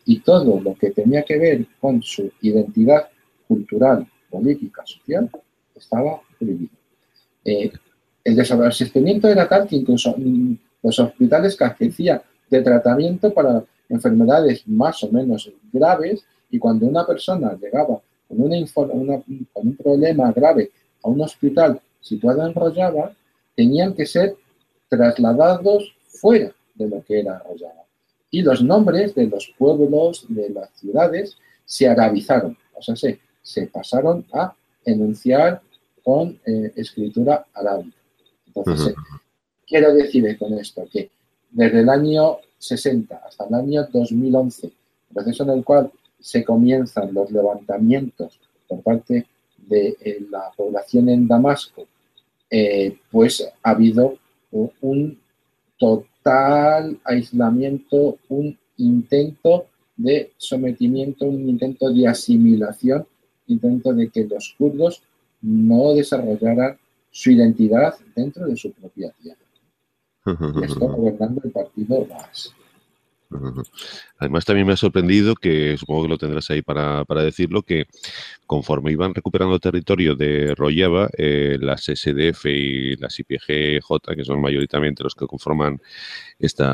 y todo lo que tenía que ver con su identidad cultural, política, social, estaba prohibido. El desabastecimiento era tal que incluso los hospitales carecían de tratamiento para enfermedades más o menos graves, y cuando una persona llegaba con un problema grave a un hospital situado en Rojava, tenían que ser trasladados fuera de lo que era Rojava. Y los nombres de los pueblos, de las ciudades, se arabizaron, o sea, se pasaron a enunciar con escritura arábica. Entonces, quiero decir con esto que desde el año 60 hasta el año 2011, proceso en el cual se comienzan los levantamientos por parte de la población en Damasco, pues ha habido un total aislamiento, un intento de sometimiento, un intento de asimilación, intento de que los kurdos no desarrollaran su identidad dentro de su propia tierra. Y esto gobernando el partido Baas. Además, también me ha sorprendido, que supongo que lo tendrás ahí para decirlo, que conforme iban recuperando territorio de Rojava, las SDF y las YPG-J, que son mayoritariamente los que conforman este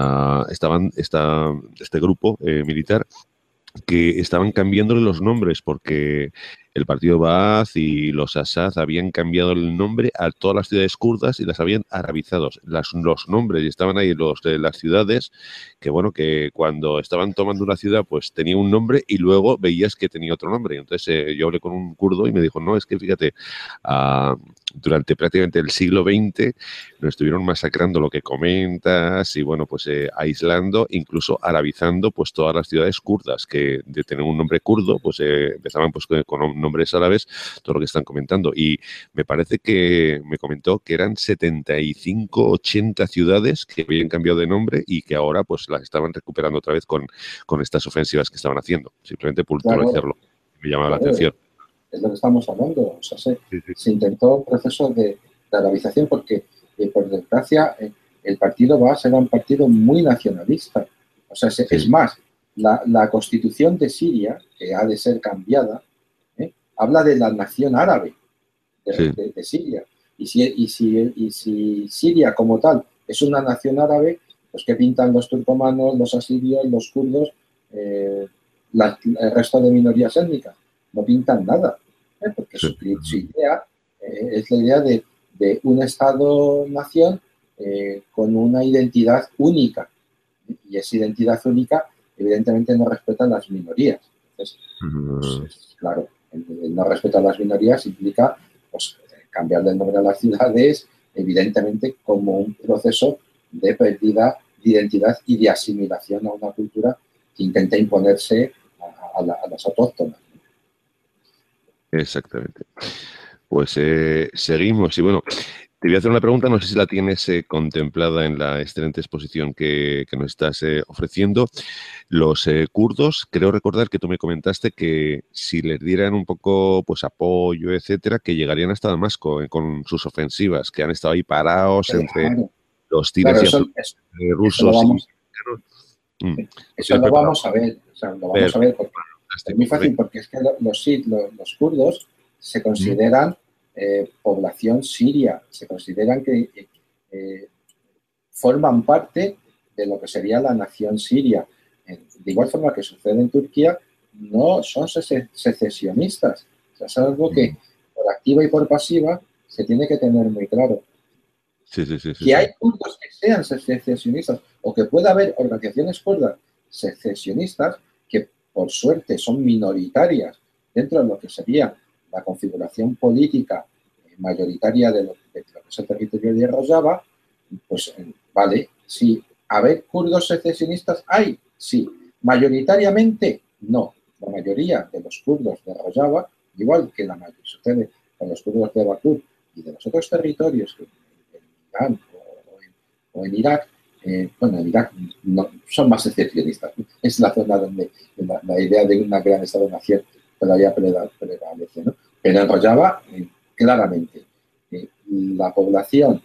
grupo militar, que estaban cambiándole los nombres, porque el partido Baath y los Assad habían cambiado el nombre a todas las ciudades kurdas y las habían arabizado. Los nombres, y estaban ahí los de las ciudades, que bueno, que cuando estaban tomando una ciudad, pues tenía un nombre y luego veías que tenía otro nombre. Entonces yo hablé con un kurdo y me dijo, no, es que fíjate, durante prácticamente el siglo XX nos estuvieron masacrando lo que comentas y bueno, pues aislando, incluso arabizando pues todas las ciudades kurdas, que de tener un nombre kurdo, pues empezaban pues con nombres árabes, todo lo que están comentando. Y me parece que me comentó que eran 75, 80 ciudades que habían cambiado de nombre y que ahora pues las estaban recuperando otra vez con estas ofensivas que estaban haciendo. Simplemente por puntualizarlo. Me llamaba la atención. Es lo que estamos hablando. O sea, se intentó un proceso de arabización porque, por desgracia, el partido Baas era un partido muy nacionalista. O sea, es más, la constitución de Siria, que ha de ser cambiada, habla de la nación árabe de Siria. Y si Siria como tal es una nación árabe, pues ¿qué pintan los turcomanos, los asirios, los kurdos, el resto de minorías étnicas? No pintan nada, porque su idea es la idea de un Estado-nación con una identidad única. Y esa identidad única, evidentemente, no respeta las minorías. Entonces, pues, claro, el no respeto a las minorías implica pues, cambiarle el nombre a las ciudades, evidentemente, como un proceso de pérdida de identidad y de asimilación a una cultura que intenta imponerse a las autóctonas. Exactamente. Pues seguimos y bueno, te voy a hacer una pregunta, no sé si la tienes contemplada en la excelente exposición que nos estás ofreciendo. Los kurdos, creo recordar que tú me comentaste que si les dieran un poco pues apoyo, etcétera, que llegarían hasta Damasco con sus ofensivas, que han estado ahí parados entre los tiros rusos. Eso lo vamos a ver, o sea, lo vamos a ver porque es muy fácil, porque es que los kurdos se consideran población siria, se consideran que forman parte de lo que sería la nación siria. De igual forma que sucede en Turquía, no son secesionistas. O sea, es algo que por activa y por pasiva se tiene que tener muy claro. Que hay kurdos que sean secesionistas o que pueda haber organizaciones kurdas secesionistas que por suerte son minoritarias dentro de lo que sería la configuración política mayoritaria de lo que es el territorio de Rojava, pues vale, sí. A ver, kurdos secesionistas hay, sí. Mayoritariamente, no. La mayoría de los kurdos de Rojava, igual que la mayoría sucede con los kurdos de Bakú y de los otros territorios en Irán o en Irak, bueno, en Irak no, son más secesionistas. Es la zona donde la idea de una gran Estado-nación todavía prevalece, ¿no? Pero en Rojava, claramente, la población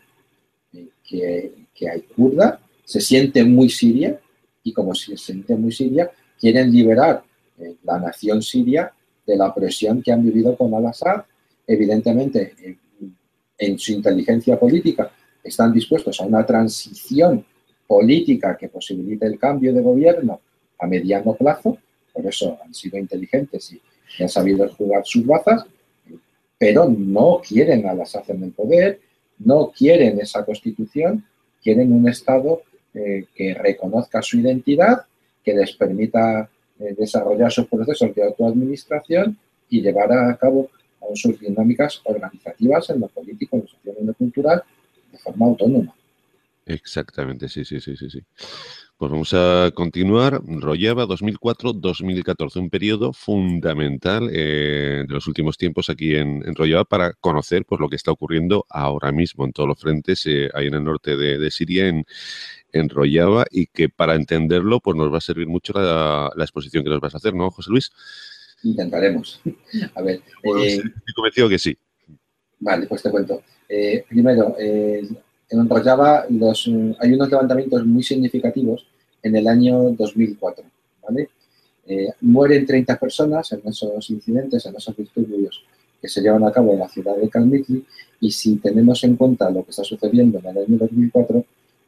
que hay kurda se siente muy siria, y como se siente muy siria, quieren liberar la nación siria de la opresión que han vivido con al-Assad. Evidentemente, en su inteligencia política están dispuestos a una transición política que posibilite el cambio de gobierno a mediano plazo, por eso han sido inteligentes y han sabido jugar sus bazas, pero no quieren al-Assad en el poder, no quieren esa constitución, quieren un Estado que reconozca su identidad, que les permita desarrollar sus procesos de autoadministración y llevar a cabo sus dinámicas organizativas en lo político, en lo social y en lo cultural de forma autónoma. Exactamente, sí. Pues vamos a continuar. Rojava 2004-2014, un periodo fundamental de los últimos tiempos aquí en Rojava para conocer pues, lo que está ocurriendo ahora mismo en todos los frentes, ahí en el norte de Siria, en Rojava, y que para entenderlo pues nos va a servir mucho la exposición que nos vas a hacer, ¿no, José Luis? Intentaremos. A ver. Estoy convencido que sí. Vale, pues te cuento. Primero, en Rojava hay unos levantamientos muy significativos en el año 2004, ¿vale? Mueren 30 personas en esos incidentes, en esos disturbios que se llevan a cabo en la ciudad de Kalmyki, y si tenemos en cuenta lo que está sucediendo en el año 2004,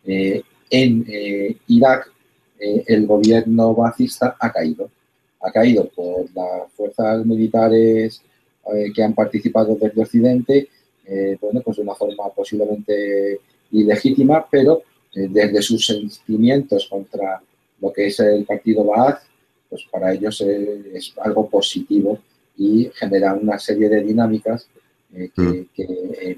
en Irak el gobierno ba'athista ha caído por las fuerzas militares que han participado desde Occidente, bueno, pues de una forma posiblemente ilegítima, pero desde sus sentimientos contra lo que es el partido Ba'ath, pues para ellos es algo positivo y genera una serie de dinámicas que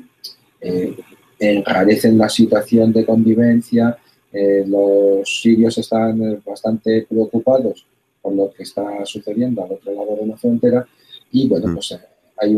enrarecen la situación de convivencia. Los sirios están bastante preocupados por lo que está sucediendo al otro lado de la frontera y, bueno, pues hay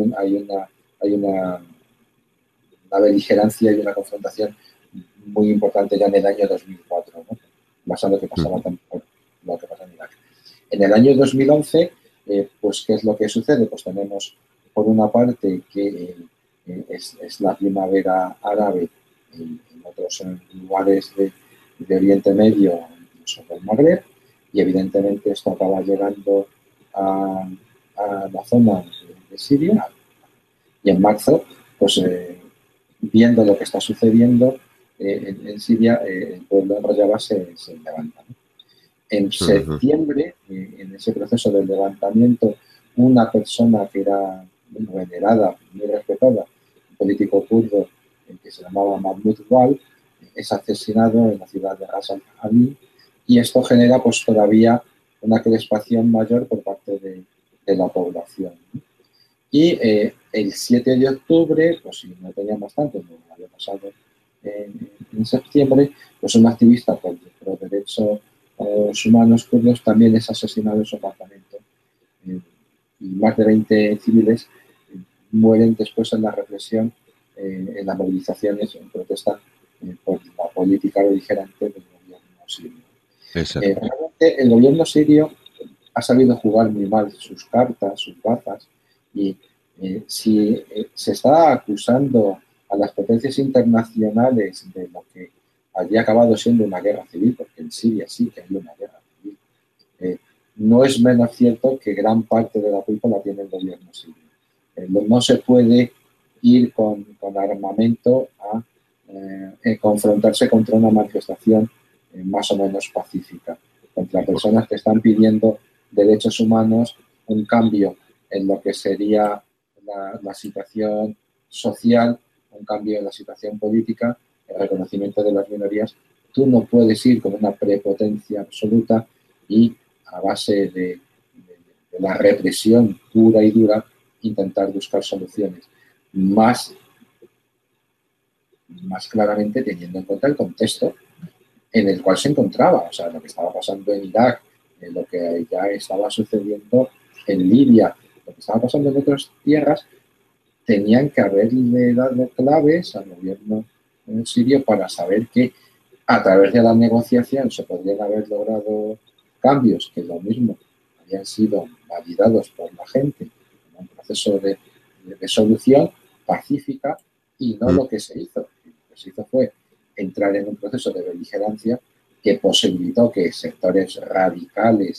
una beligerancia y una confrontación muy importante ya en el año 2004, ¿no? Más a lo que pasaba también lo que pasa en Irak. En el año 2011, pues ¿qué es lo que sucede? Pues tenemos por una parte que es la primavera árabe en otros lugares de Oriente Medio, incluso del Magreb, y evidentemente esto acaba llegando a la zona de Siria, y en marzo, pues viendo lo que está sucediendo en Siria, el pueblo de Rojava se levanta, ¿no? En septiembre, en ese proceso del levantamiento, una persona que era muy venerada, muy respetada, un político kurdo que se llamaba Mahmoud Wal, es asesinado en la ciudad de Ras al-Amin, y esto genera pues todavía una crispación mayor por parte de la población, ¿no? Y el 7 de octubre, pues si no teníamos tanto, no había pasado en septiembre, pues un activista por derechos humanos kurdos también es asesinado en su apartamento. Y más de 20 civiles mueren después en la represión, en las movilizaciones, en protesta por la política beligerante del gobierno sirio. Realmente el gobierno sirio ha sabido jugar muy mal sus cartas, sus bazas, y si se está acusando a las potencias internacionales de lo que habría acabado siendo una guerra civil, porque en Siria sí que hay una guerra civil, no es menos cierto que gran parte de la culpa la tiene el gobierno sirio. No se puede ir con armamento a confrontarse contra una manifestación más o menos pacífica, contra personas que están pidiendo derechos humanos, un cambio en lo que sería la situación social, un cambio en la situación política, el reconocimiento de las minorías. Tú no puedes ir con una prepotencia absoluta y a base de la represión pura y dura intentar buscar soluciones. Más claramente teniendo en cuenta el contexto en el cual se encontraba, o sea, lo que estaba pasando en Irak, lo que ya estaba sucediendo en Libia, lo que estaba pasando en otras tierras, tenían que haberle dado claves al gobierno sirio para saber que a través de la negociación se podrían haber logrado cambios que lo mismo habían sido validados por la gente en un proceso de solución pacífica, y no lo que se hizo. Lo que se hizo fue entrar en un proceso de beligerancia que posibilitó que sectores radicales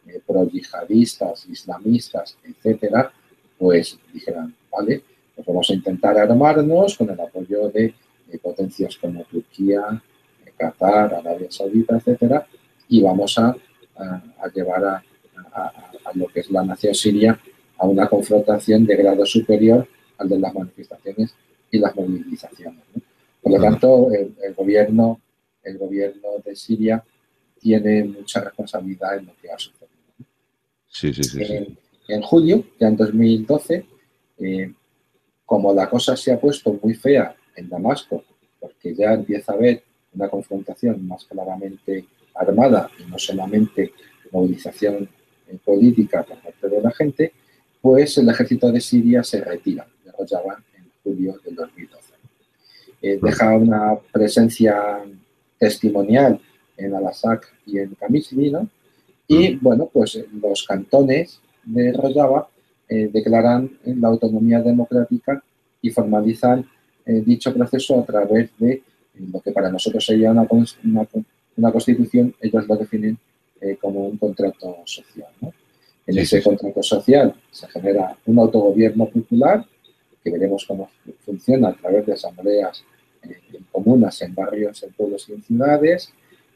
pro-yihadistas, islamistas, etcétera, pues dijeran, vale, pues vamos a intentar armarnos con el apoyo de potencias como Turquía, Qatar, Arabia Saudita, etcétera, y vamos a llevar a lo que es la nación siria a una confrontación de grado superior al de las manifestaciones y las movilizaciones, ¿no? Por lo tanto, el gobierno de Siria tiene mucha responsabilidad en lo que ha sucedido. Sí. En julio, ya en 2012, como la cosa se ha puesto muy fea en Damasco, porque ya empieza a haber una confrontación más claramente armada y no solamente movilización política por parte de la gente, pues el ejército de Siria se retira de Rojava en julio del 2012. Deja una presencia testimonial en Al-Assad y en Qamishli, ¿no? Y, bueno, pues los cantones de Rojava declaran la autonomía democrática y formalizan dicho proceso a través de lo que para nosotros sería una constitución. Ellos lo definen como un contrato social, ¿no? En ese contrato social se genera un autogobierno popular, que veremos cómo funciona a través de asambleas en comunas, en barrios, en pueblos y en ciudades,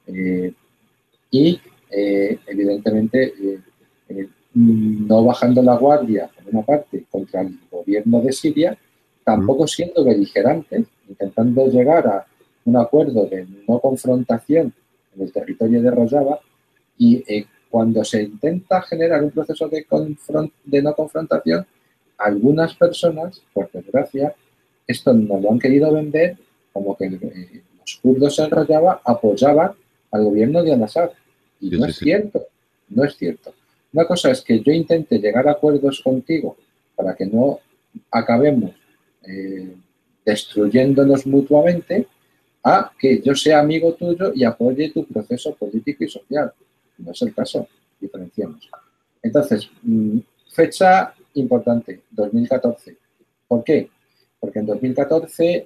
y evidentemente no bajando la guardia, por una parte, contra el gobierno de Siria, tampoco siendo beligerantes, intentando llegar a un acuerdo de no confrontación en el territorio de Rojava, y cuando se intenta generar un proceso de no confrontación, algunas personas, por desgracia, esto nos lo han querido vender como que los kurdos en Rojava apoyaban al gobierno de Al-Assad. Y no es cierto, no es cierto. Una cosa es que yo intente llegar a acuerdos contigo para que no acabemos destruyéndonos mutuamente, a que yo sea amigo tuyo y apoye tu proceso político y social. No es el caso, diferenciamos. Entonces, fecha importante, 2014. ¿Por qué? Porque en 2014,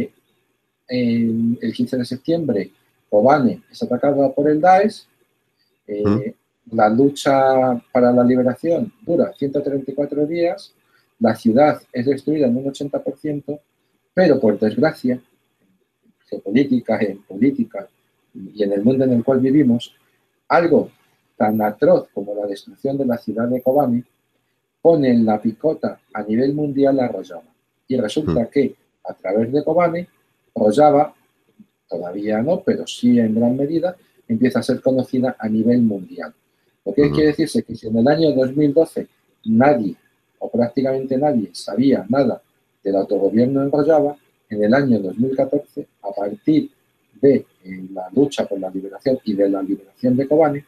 el 15 de septiembre, Kobane es atacada por el Daesh. La lucha para la liberación dura 134 días. La ciudad es destruida en un 80%, pero por desgracia, en geopolítica, en política y en el mundo en el cual vivimos, algo tan atroz como la destrucción de la ciudad de Kobane pone en la picota a nivel mundial a Rojava. Y resulta que a través de Kobane, Rojava, todavía no, pero sí en gran medida, empieza a ser conocida a nivel mundial. Lo que quiere decirse que si en el año 2012 nadie, o prácticamente nadie, sabía nada del autogobierno en Rojava, en el año 2014, a partir de la lucha por la liberación y de la liberación de Kobane,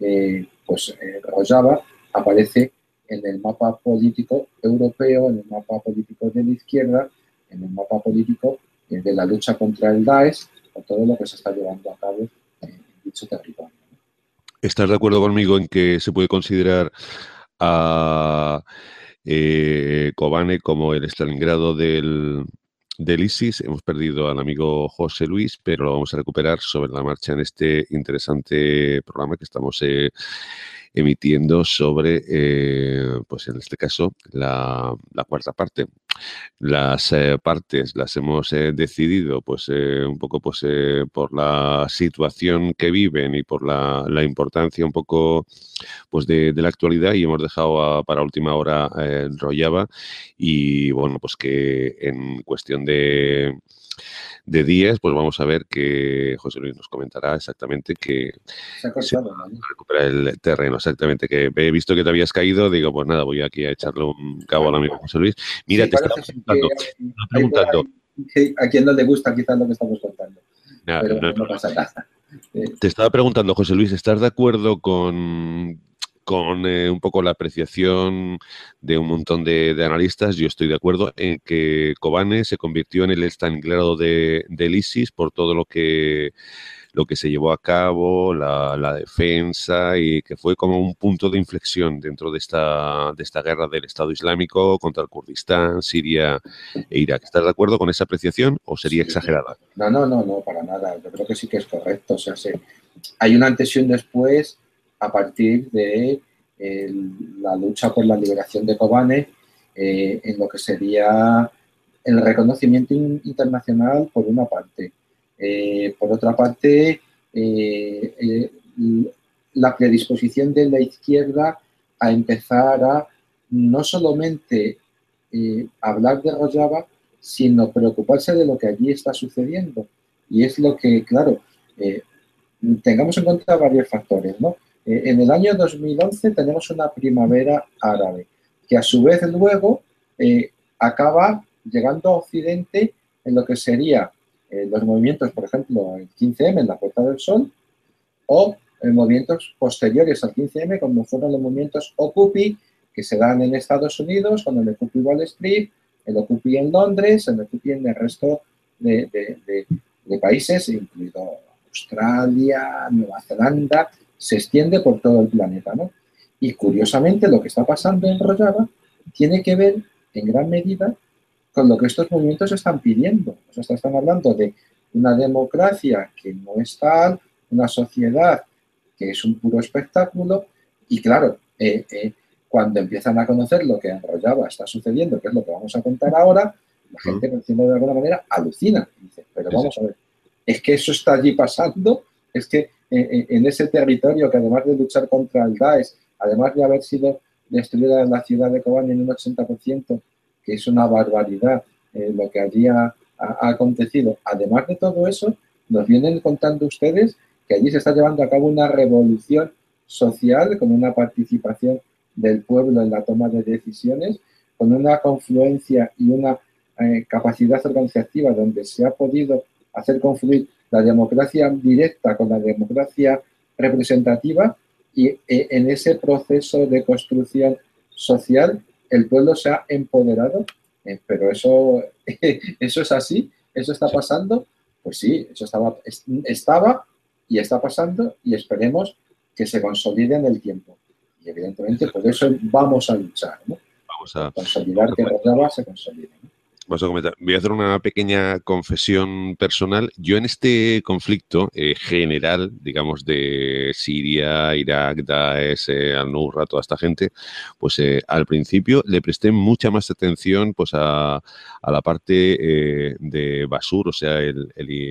Rojava aparece en el mapa político europeo, en el mapa político de la izquierda, en el mapa político de la lucha contra el Daesh, o todo lo que se está llevando a cabo en dicho territorio. ¿Estás de acuerdo conmigo en que se puede considerar a Kobane como el Stalingrado del ISIS? Hemos perdido al amigo José Luis, pero lo vamos a recuperar sobre la marcha en este interesante programa que estamos emitiendo sobre, pues en este caso, la cuarta parte. Las partes las hemos decidido pues un poco pues por la situación que viven y por la importancia un poco pues de la actualidad, y hemos dejado para última hora Rojava, y bueno, pues que en cuestión de días, pues vamos a ver que José Luis nos comentará exactamente que se recupera el terreno, exactamente, que he visto que te habías caído, digo, pues nada, voy aquí a echarle un cabo al amigo José Luis. Mira, sí, te estaba preguntando. A quien no le gusta quizás lo que estamos contando, pero no pasa nada. Te estaba preguntando, José Luis, ¿estás de acuerdo con un poco la apreciación de un montón de analistas? Yo estoy de acuerdo en que Kobane se convirtió en el Stalingrado del ISIS por todo lo que se llevó a cabo, la defensa, y que fue como un punto de inflexión dentro de esta guerra del Estado Islámico contra el Kurdistán, Siria e Irak. ¿Estás de acuerdo con esa apreciación o sería exagerada? No, para nada. Yo creo que sí que es correcto. O sea, hay un antes y un después a partir de la lucha por la liberación de Kobane, en lo que sería el reconocimiento internacional por una parte. Por otra parte, la predisposición de la izquierda a empezar a no solamente hablar de Rojava, sino preocuparse de lo que allí está sucediendo. Y es lo que, claro, tengamos en cuenta varios factores, ¿no? En el año 2011 tenemos una primavera árabe, que a su vez luego acaba llegando a Occidente en lo que sería los movimientos, por ejemplo, el 15M en la Puerta del Sol, o movimientos posteriores al 15M, como fueron los movimientos Occupy, que se dan en Estados Unidos, con el Occupy Wall Street, el Occupy en Londres, el Occupy en el resto de países, incluido Australia, Nueva Zelanda, se extiende por todo el planeta, ¿no? Y curiosamente lo que está pasando en Rojava tiene que ver en gran medida con lo que estos movimientos están pidiendo. O sea, están hablando de una democracia que no es tal, una sociedad que es un puro espectáculo, y claro, cuando empiezan a conocer lo que en Rojava está sucediendo, que es lo que vamos a contar ahora, la gente, por decirlo de alguna manera, alucina. Y dice, pero vamos a ver, es que eso está allí pasando, es que en ese territorio que además de luchar contra el Daesh, además de haber sido destruida la ciudad de Kobane en un 80%, que es una barbaridad lo que allí ha acontecido, además de todo eso, nos vienen contando ustedes que allí se está llevando a cabo una revolución social con una participación del pueblo en la toma de decisiones, con una confluencia y una capacidad organizativa donde se ha podido hacer confluir la democracia directa con la democracia representativa, y en ese proceso de construcción social el pueblo se ha empoderado. Pero eso es así, eso está pasando. Pues sí, eso estaba y está pasando, y esperemos que se consolide en el tiempo. Y evidentemente por eso vamos a luchar, ¿no? Vamos a consolidar que Rojava se consolide, ¿no? Vamos a comentar. Voy a hacer una pequeña confesión personal. Yo en este conflicto general, digamos, de Siria, Irak, Daesh, Al-Nusra, toda esta gente, pues al principio le presté mucha más atención pues a la parte de Basur, o sea, el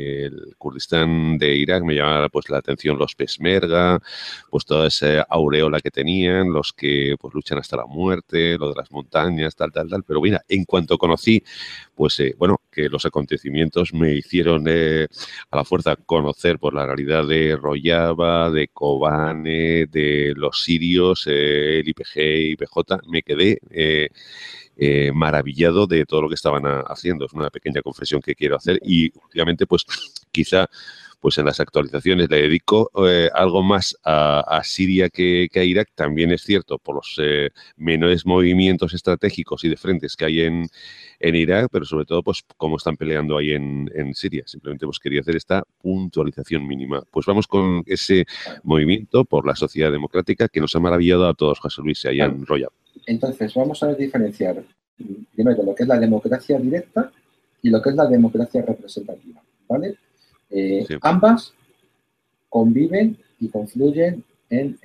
Kurdistán de Irak. Me llamaba pues la atención los Peshmerga, pues toda esa aureola que tenían, los que pues luchan hasta la muerte, lo de las montañas, tal. Pero mira, en cuanto conocí pues bueno, que los acontecimientos me hicieron a la fuerza conocer por la realidad de Rojava, de Kobane, de los sirios, el IPG, IPJ, me quedé maravillado de todo lo que estaban haciendo. Es una pequeña confesión que quiero hacer, y últimamente pues quizá pues en las actualizaciones le dedico algo más a Siria que a Irak. También es cierto por los menores movimientos estratégicos y de frentes que hay en Irak, pero sobre todo pues cómo están peleando ahí en Siria. Simplemente pues quería hacer esta puntualización mínima. Pues vamos con ese movimiento por la sociedad democrática que nos ha maravillado a todos, José Luis, allá en Rojava. Entonces vamos a diferenciar primero lo que es la democracia directa y lo que es la democracia representativa, ¿vale? Sí. Ambas conviven y confluyen en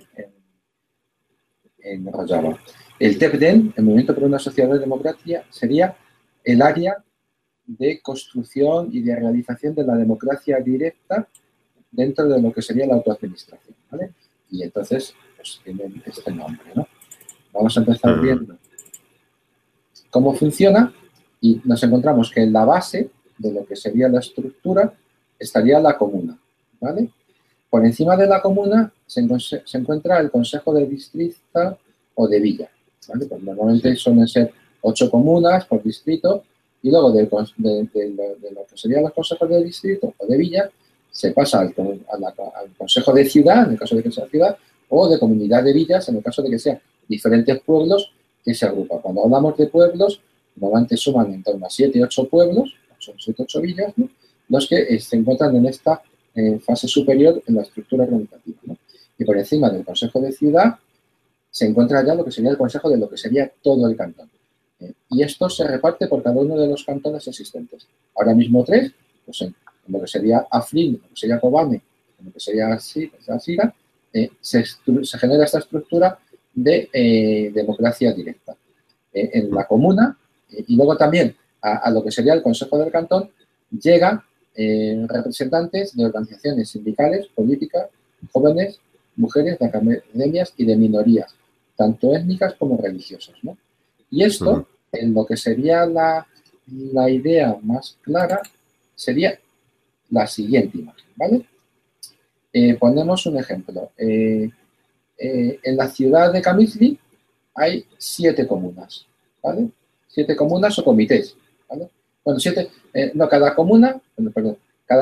Rojava. El TEPDEN, el Movimiento por una Sociedad de Democracia, sería el área de construcción y de realización de la democracia directa dentro de lo que sería la autoadministración, ¿vale? Y entonces, pues tienen este nombre, ¿no? Vamos a empezar viendo cómo funciona, y nos encontramos que en la base de lo que sería la estructura estaría la comuna, ¿vale? Por encima de la comuna se encuentra el consejo de distrito o de villa, ¿vale? Pues normalmente suelen ser 8 comunas por distrito, y luego de lo que serían los consejos de distrito o de villa se pasa al consejo de ciudad, en el caso de que sea ciudad, o de comunidad de villas, en el caso de que sean diferentes pueblos que se agrupan. Cuando hablamos de pueblos, normalmente suman en torno a 7 o 8 pueblos, son 7 o 8 villas, ¿no? Los que se encuentran en esta fase superior en la estructura organizativa, ¿no? Y por encima del Consejo de Ciudad se encuentra ya lo que sería el Consejo de lo que sería todo el cantón. Y esto se reparte por cada uno de los cantones existentes. Ahora mismo 3, pues en lo que sería Afrin, en lo que sería Kobane, en lo que sería Asira, se genera esta estructura de democracia directa. En la comuna, y luego también a lo que sería el Consejo del Cantón, llegan representantes de organizaciones sindicales, políticas, jóvenes, mujeres, de academias y de minorías, tanto étnicas como religiosas, ¿no? Y esto, en lo que sería la idea más clara, sería la siguiente imagen, ¿vale? Ponemos un ejemplo. En la ciudad de Camizli hay 7 comunas, ¿vale? 7 comunas o comités, ¿vale? Bueno, cada comuna, perdón,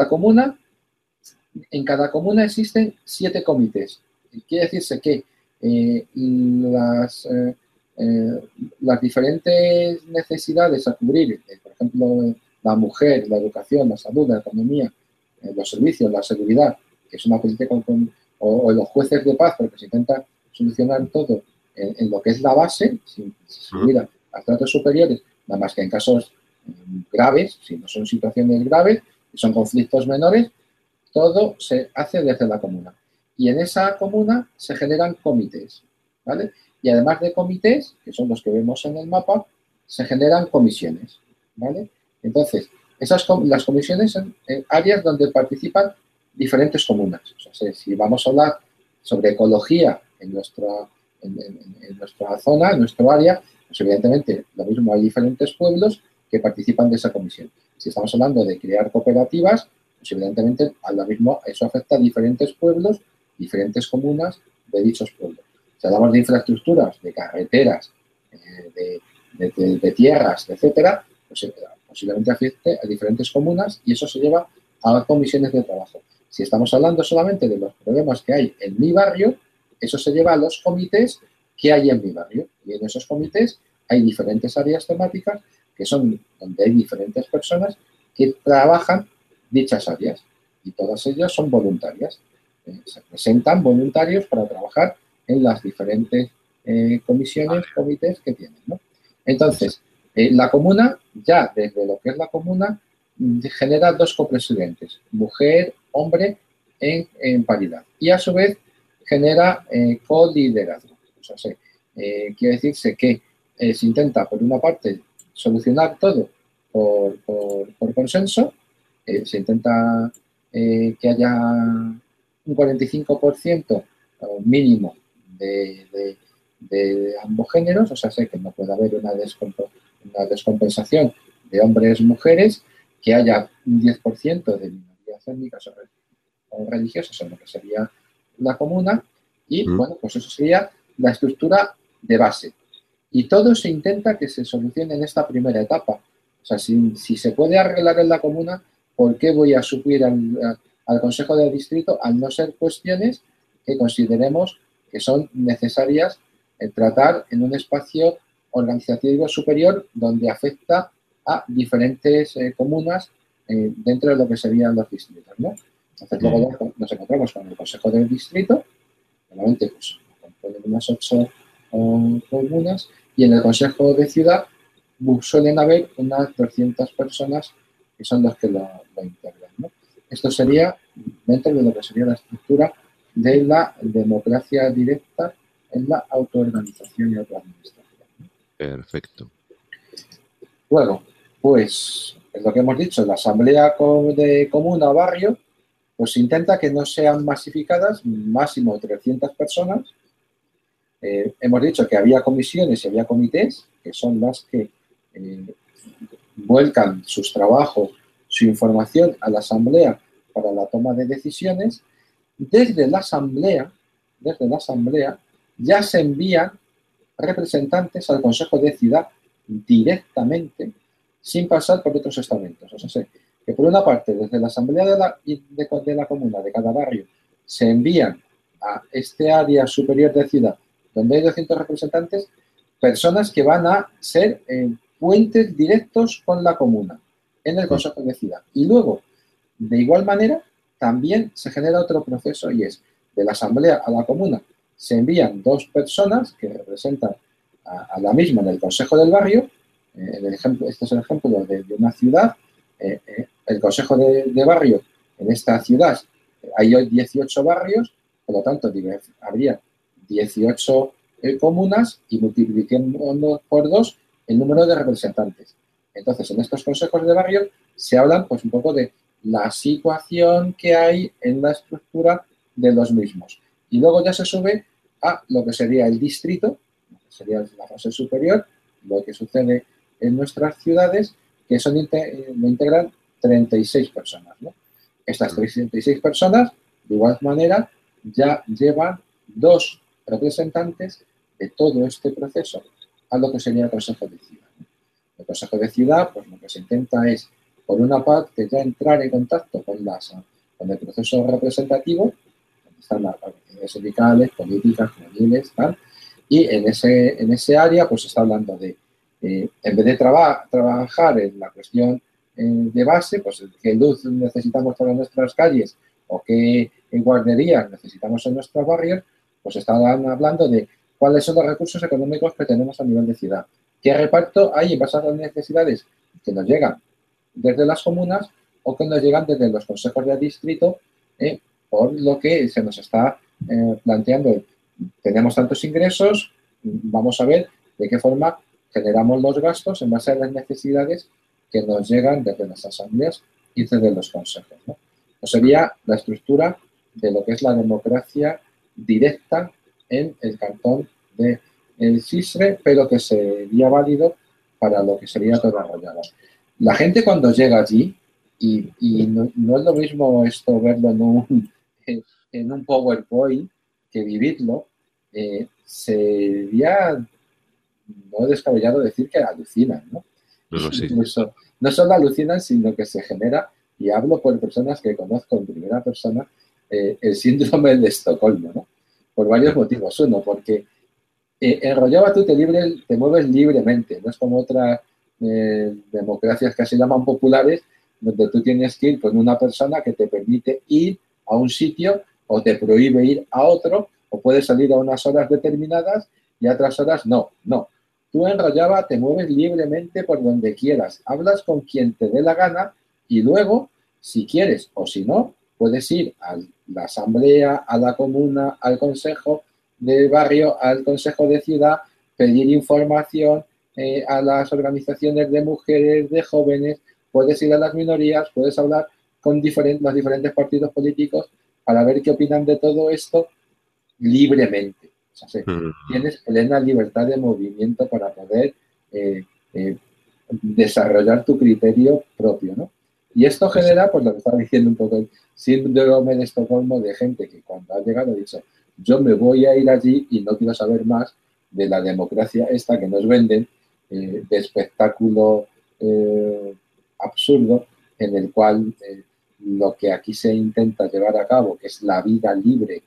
en cada comuna existen 7 comités. Quiere decirse que las diferentes necesidades a cubrir, por ejemplo, la mujer, la educación, la salud, la economía, los servicios, la seguridad, que es una política o los jueces de paz, porque se intenta solucionar todo en lo que es la base, sin subir a tratos superiores, nada más que en casos graves, si no son situaciones graves, si son conflictos menores, todo se hace desde la comuna. Y en esa comuna se generan comités, ¿vale? Y además de comités, que son los que vemos en el mapa, se generan comisiones, ¿vale? Entonces, las comisiones son áreas donde participan diferentes comunas. O sea, si vamos a hablar sobre ecología en nuestra zona, en nuestro área, pues evidentemente lo mismo, hay diferentes pueblos que participan de esa comisión. Si estamos hablando de crear cooperativas, pues evidentemente a lo mismo eso afecta a diferentes pueblos, diferentes comunas de dichos pueblos. Si hablamos de infraestructuras, de carreteras, de tierras, etcétera, pues posiblemente afecte a diferentes comunas y eso se lleva a comisiones de trabajo. Si estamos hablando solamente de los problemas que hay en mi barrio, eso se lleva a los comités que hay en mi barrio. Y en esos comités hay diferentes áreas temáticas que son donde hay diferentes personas que trabajan dichas áreas. Y todas ellas son voluntarias. Se presentan voluntarios para trabajar en las diferentes comisiones, comités que tienen, ¿no? Entonces, la comuna, ya desde lo que es la comuna, genera 2 copresidentes, mujer, hombre, en paridad. Y a su vez genera coliderazgo. O sea, quiere decirse que se intenta, por una parte, solucionar todo por consenso, se intenta que haya un 45% mínimo de ambos géneros, o sea, sé que no puede haber una descompensación de hombres-mujeres, que haya un 10% de minorías étnicas o religiosas en lo que sería la comuna y, bueno, pues eso sería la estructura de base. Y todo se intenta que se solucione en esta primera etapa. O sea, si se puede arreglar en la comuna, ¿por qué voy a subir al Consejo de Distrito al no ser cuestiones que consideremos que son necesarias tratar en un espacio organizativo superior donde afecta a diferentes comunas dentro de lo que serían los distritos, ¿no? Entonces luego ya nos encontramos con el Consejo del Distrito, normalmente pues componen unas 8 comunas, y en el Consejo de Ciudad suelen haber unas 200 personas que son los que lo integran, ¿no? Esto sería dentro de lo que sería la estructura de la democracia directa en la autoorganización y autoadministración, ¿no? Perfecto. Luego, pues, es lo que hemos dicho, la asamblea de comuna o barrio, pues se intenta que no sean masificadas, máximo 300 personas. Hemos dicho que había comisiones y había comités, que son las que vuelcan sus trabajos, su información a la asamblea para la toma de decisiones. Desde la asamblea ya se envían representantes al Consejo de Ciudad directamente, sin pasar por otros estamentos. O sea, que por una parte, desde la asamblea de la comuna, de cada barrio, se envían a este área superior de ciudad, donde hay 200 representantes, personas que van a ser puentes directos con la comuna en el Consejo de Ciudad. Y luego, de igual manera, también se genera otro proceso y es de la asamblea a la comuna se envían 2 personas que representan a la misma en el Consejo del Barrio. Este es el ejemplo de una ciudad. El Consejo de Barrio en esta ciudad hay hoy 18 barrios, Por lo tanto, habría 18 comunas y multiplicando por 2 el número de representantes. Entonces, en estos consejos de barrio se hablan pues un poco de la situación que hay en la estructura de los mismos. Y luego ya se sube a lo que sería el distrito, lo que sería la fase superior, lo que sucede en nuestras ciudades, que lo integran 36 personas, ¿no? Estas 36 personas, de igual manera, ya llevan 2 representantes de todo este proceso a lo que sería el Consejo de Ciudad. El Consejo de Ciudad, pues lo que se intenta es, por una parte, ya entrar en contacto con el proceso representativo, donde están las organizaciones sindicales, políticas, juveniles, tal, y en ese área, pues se está hablando de, en vez de trabajar en la cuestión de base, pues qué luz necesitamos para nuestras calles o qué guarderías necesitamos en nuestros barrios, pues están hablando de cuáles son los recursos económicos que tenemos a nivel de ciudad, qué reparto hay en base a las necesidades que nos llegan desde las comunas o que nos llegan desde los consejos de distrito, por lo que se nos está planteando. Tenemos tantos ingresos, vamos a ver de qué forma generamos los gastos en base a las necesidades que nos llegan desde las asambleas y desde los consejos, ¿no? Pues sería la estructura de lo que es la democracia directa en el cantón de Cisre, pero que sería válido para lo que sería toda Rollada. La gente cuando llega allí, y no es lo mismo esto verlo en un PowerPoint que vivirlo, sería no descabellado decir que alucinan, ¿no? Sí. Incluso, no solo alucinan, sino que se genera, y hablo por personas que conozco en primera persona, el síndrome de Estocolmo, ¿no? Por varios motivos. Uno, porque en Rojava tú te mueves libremente, no es como otras democracias que se llaman populares, donde tú tienes que ir con una persona que te permite ir a un sitio o te prohíbe ir a otro, o puedes salir a unas horas determinadas y a otras horas no. Tú en Rojava te mueves libremente por donde quieras, hablas con quien te dé la gana y luego, si quieres o si no, puedes ir a la asamblea, a la comuna, al consejo de barrio, al consejo de ciudad, pedir información a las organizaciones de mujeres, de jóvenes, puedes ir a las minorías, puedes hablar con los diferentes partidos políticos para ver qué opinan de todo esto libremente. O sea, tienes plena libertad de movimiento para poder desarrollar tu criterio propio, ¿no? Y esto genera, pues lo que estaba diciendo un poco, el síndrome de Estocolmo de gente que cuando ha llegado ha dicho, yo me voy a ir allí y no quiero saber más de la democracia esta que nos venden, de espectáculo absurdo, en el cual lo que aquí se intenta llevar a cabo, que es la vida libre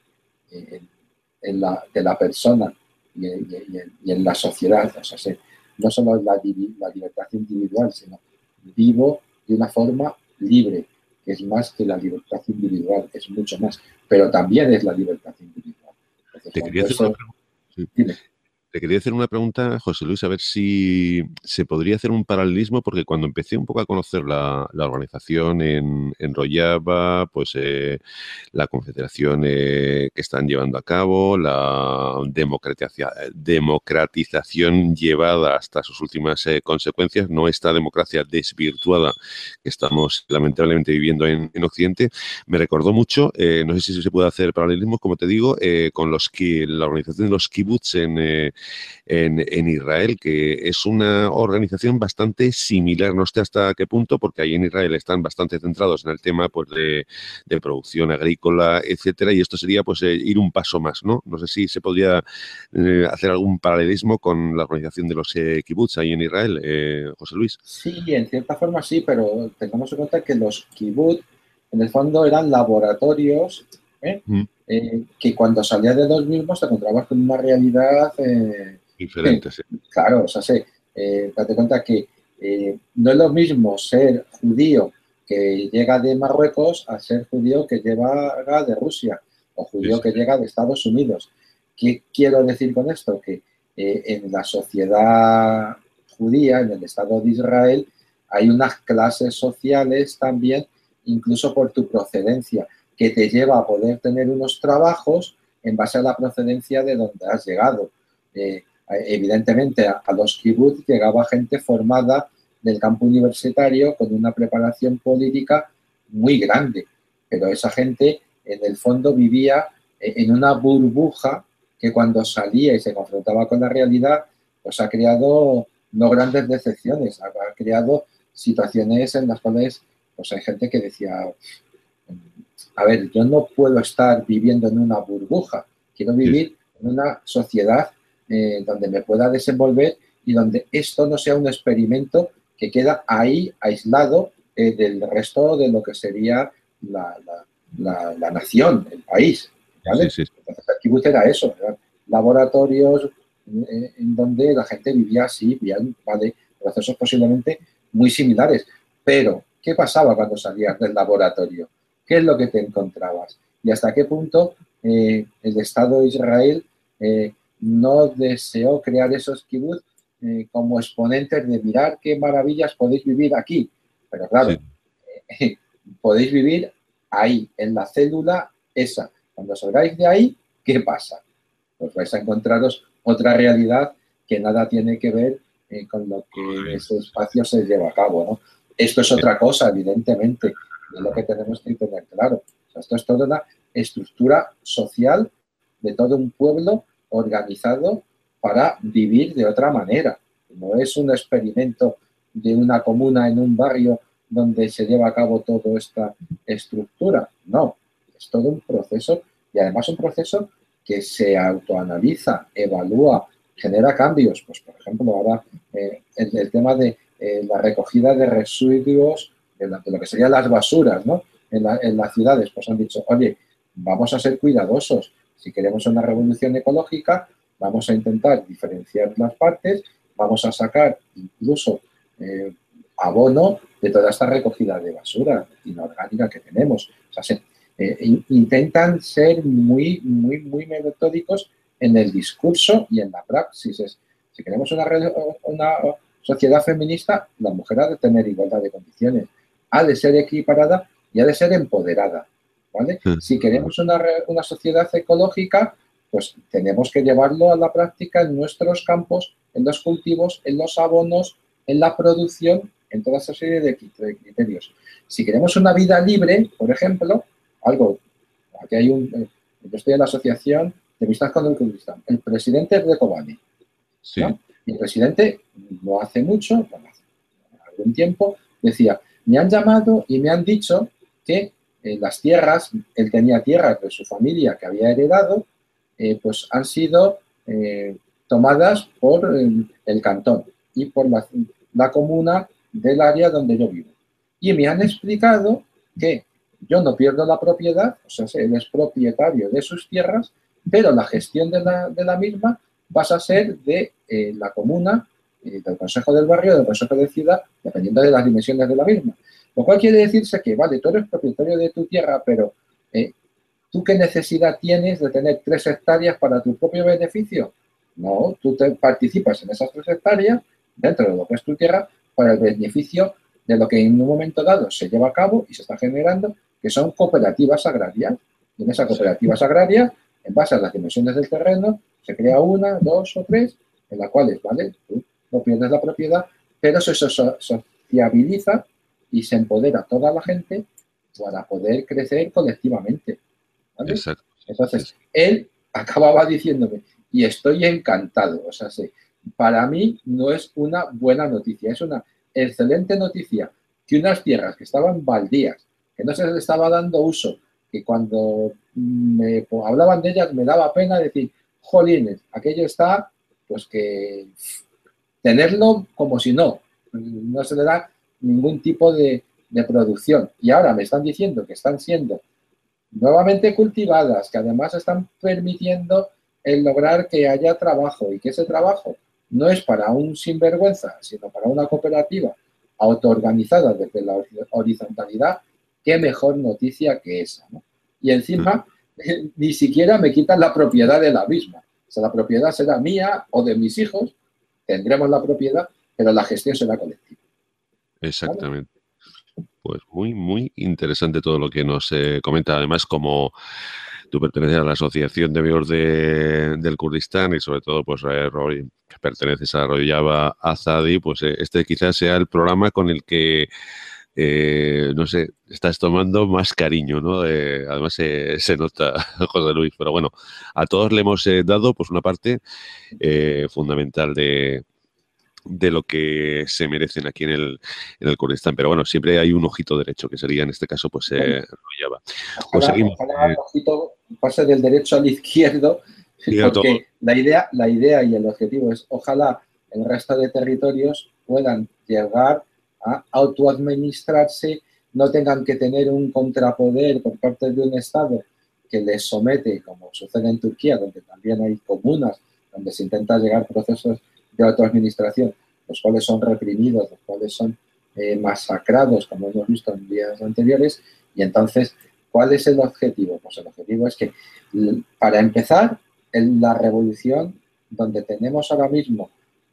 de la persona y en la sociedad, o sea, no solo la libertad individual, sino vivo de una forma libre, que es más que la libertad individual, que es mucho más, pero también es la libertad individual. Entonces, Te quería hacer una pregunta, José Luis, a ver si se podría hacer un paralelismo, porque cuando empecé un poco a conocer la organización en Rojava, pues la confederación que están llevando a cabo, la democratización llevada hasta sus últimas consecuencias, no esta democracia desvirtuada que estamos lamentablemente viviendo en Occidente, me recordó mucho, no sé si se puede hacer paralelismo, como te digo, con la organización de los kibbutz en Israel, que es una organización bastante similar, no sé hasta qué punto, porque ahí en Israel están bastante centrados en el tema pues de producción agrícola, etcétera, y esto sería pues ir un paso más, ¿no? No sé si se podría hacer algún paralelismo con la organización de los kibbutz ahí en Israel, José Luis. Sí, en cierta forma sí, pero tengamos en cuenta que los kibbutz en el fondo eran laboratorios que cuando salías de los mismos te encontrabas con una realidad diferente, sí. Claro, o sea, date cuenta que no es lo mismo ser judío que llega de Marruecos a ser judío que llega de Rusia o judío que llega de Estados Unidos. ¿Qué quiero decir con esto? Que en la sociedad judía, en el Estado de Israel, hay unas clases sociales también, incluso por tu procedencia. que te lleva a poder tener unos trabajos en base a la procedencia de donde has llegado. Evidentemente, a los kibbutz llegaba gente formada del campo universitario con una preparación política muy grande, pero esa gente en el fondo vivía en una burbuja que cuando salía y se confrontaba con la realidad, pues ha creado no grandes decepciones, ha creado situaciones en las cuales pues hay gente que decía, a ver, yo no puedo estar viviendo en una burbuja, quiero vivir en una sociedad donde me pueda desenvolver y donde esto no sea un experimento que queda ahí aislado del resto de lo que sería la nación, el país. ¿Vale? Sí. Entonces, el kibbutz era eso, ¿verdad? Laboratorios en donde la gente vivía así, vivían, ¿vale? Procesos posiblemente muy similares. Pero, ¿qué pasaba cuando salías del laboratorio? ¿Qué es lo que te encontrabas? Y hasta qué punto el Estado de Israel no deseó crear esos kibbutz como exponentes de mirar qué maravillas podéis vivir aquí. Pero claro, podéis vivir ahí, en la célula esa. Cuando salgáis de ahí, ¿qué pasa? Pues vais a encontraros otra realidad que nada tiene que ver con lo que en ese espacio se lleva a cabo, ¿no? Esto es otra cosa, evidentemente, es lo que tenemos que tener claro. O sea, esto es toda una estructura social de todo un pueblo organizado para vivir de otra manera. No es un experimento de una comuna en un barrio donde se lleva a cabo toda esta estructura. No, es todo un proceso y además un proceso que se autoanaliza, evalúa, genera cambios. Pues, por ejemplo, ahora el tema de la recogida de residuos, de lo que serían las basuras, ¿no? En las ciudades, pues han dicho, oye, vamos a ser cuidadosos. Si queremos una revolución ecológica, vamos a intentar diferenciar las partes, vamos a sacar incluso abono de toda esta recogida de basura inorgánica que tenemos. O sea, intentan ser muy metódicos en el discurso y en la praxis. Si queremos una sociedad feminista, la mujer ha de tener igualdad de condiciones, ha de ser equiparada y ha de ser empoderada. ¿Vale? Si queremos una sociedad ecológica, pues tenemos que llevarlo a la práctica en nuestros campos, en los cultivos, en los abonos, en la producción, en toda esa serie de criterios. Si queremos una vida libre, por ejemplo, aquí hay yo estoy en la Asociación de Amistad con el Kurdistán. El presidente es de Kobani. Sí. ¿No? Y el presidente, no hace mucho, bueno, hace algún tiempo, decía, me han llamado y me han dicho que las tierras, él tenía tierras de su familia que había heredado, pues han sido tomadas por el cantón y por la comuna del área donde yo vivo. Y me han explicado que yo no pierdo la propiedad, o sea, él es propietario de sus tierras, pero la gestión de la misma pasa a ser de la comuna, del Consejo del Barrio, del Consejo de Ciudad, dependiendo de las dimensiones de la misma. Lo cual quiere decirse que, vale, tú eres propietario de tu tierra, pero ¿tú qué necesidad tienes de tener 3 hectáreas para tu propio beneficio? No, tú participas en esas 3 hectáreas dentro de lo que es tu tierra para el beneficio de lo que en un momento dado se lleva a cabo y se está generando, que son cooperativas agrarias. Y en esas cooperativas agrarias, en base a las dimensiones del terreno, se crea 1, 2 o 3, en las cuales, ¿vale? Tú no pierdes la propiedad, pero se sociabiliza y se empodera toda la gente para poder crecer colectivamente. ¿Vale? Exacto. Entonces, él acababa diciéndome, y estoy encantado, o sea, para mí no es una buena noticia, es una excelente noticia que unas tierras que estaban baldías, que no se les estaba dando uso, que cuando me hablaban de ellas me daba pena decir, jolines, aquello está, pues que tenerlo como si no se le da ningún tipo de producción. Y ahora me están diciendo que están siendo nuevamente cultivadas, que además están permitiendo el lograr que haya trabajo y que ese trabajo no es para un sinvergüenza, sino para una cooperativa autoorganizada desde la horizontalidad. Qué mejor noticia que esa, ¿no? Y encima ni siquiera me quitan la propiedad de la misma. O sea, la propiedad será mía o de mis hijos, tendremos la propiedad, pero la gestión será colectiva. Exactamente. Pues muy, muy interesante todo lo que nos comenta. Además, como tú perteneces a la Asociación de Amigos del Kurdistán y sobre todo, pues, que perteneces a Rojava Azadi, pues este quizás sea el programa con el que, no sé, estás tomando más cariño, ¿no? Además, se nota, José Luis. Pero bueno, a todos le hemos dado, pues, una parte fundamental de lo que se merecen aquí en el Kurdistán. Pero bueno, siempre hay un ojito derecho, que sería en este caso, pues, Rojava. Pues Ojalá, seguimos. ojalá el ojito pase del derecho al izquierdo, Diga todo. porque la idea y el objetivo es ojalá el resto de territorios puedan llegar a autoadministrarse, no tengan que tener un contrapoder por parte de un Estado que les somete, como sucede en Turquía, donde también hay comunas, donde se intenta llegar a procesos de autoadministración, los cuales son reprimidos, los cuales son masacrados, como hemos visto en días anteriores, y entonces, ¿cuál es el objetivo? Pues el objetivo es que, para empezar, en la revolución, donde tenemos ahora mismo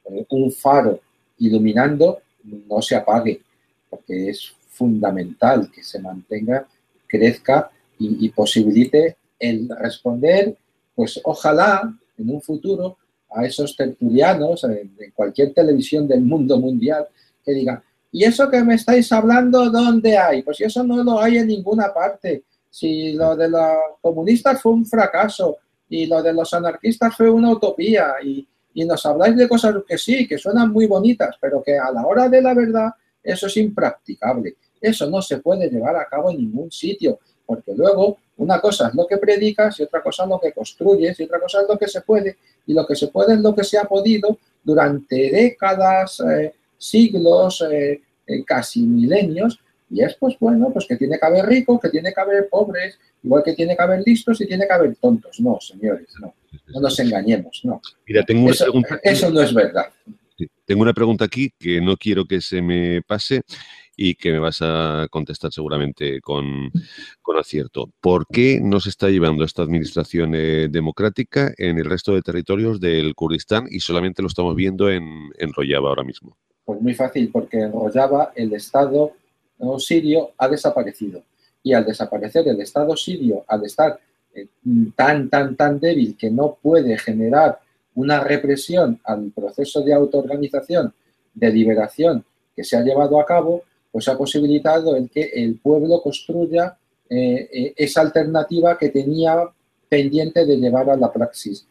un faro iluminando, no se apague, porque es fundamental que se mantenga, crezca y posibilite el responder, pues ojalá en un futuro a esos tertulianos en cualquier televisión del mundo mundial que digan, ¿y eso que me estáis hablando dónde hay? Pues eso no lo hay en ninguna parte. Si lo de los comunistas fue un fracaso y lo de los anarquistas fue una utopía y nos habláis de cosas que sí, que suenan muy bonitas, pero que a la hora de la verdad eso es impracticable. Eso no se puede llevar a cabo en ningún sitio, porque luego una cosa es lo que predicas y otra cosa es lo que construyes y otra cosa es lo que se puede, y lo que se puede es lo que se ha podido durante décadas, siglos, casi milenios, y es pues bueno, pues que tiene que haber ricos, que tiene que haber pobres, igual que tiene que haber listos y tiene que haber tontos. No, señores, no, no nos engañemos, no. Mira, tengo una pregunta aquí. Eso no es verdad. Tengo una pregunta aquí que no quiero que se me pase y que me vas a contestar seguramente con acierto. ¿Por qué no se está llevando esta administración democrática en el resto de territorios del Kurdistán y solamente lo estamos viendo en Rojava ahora mismo? Pues muy fácil, porque en Rojava el Estado sirio ha desaparecido. Y al desaparecer el Estado sirio, al estar tan débil que no puede generar una represión al proceso de autoorganización, de liberación que se ha llevado a cabo, pues ha posibilitado el que el pueblo construya esa alternativa que tenía pendiente de llevar a la praxis.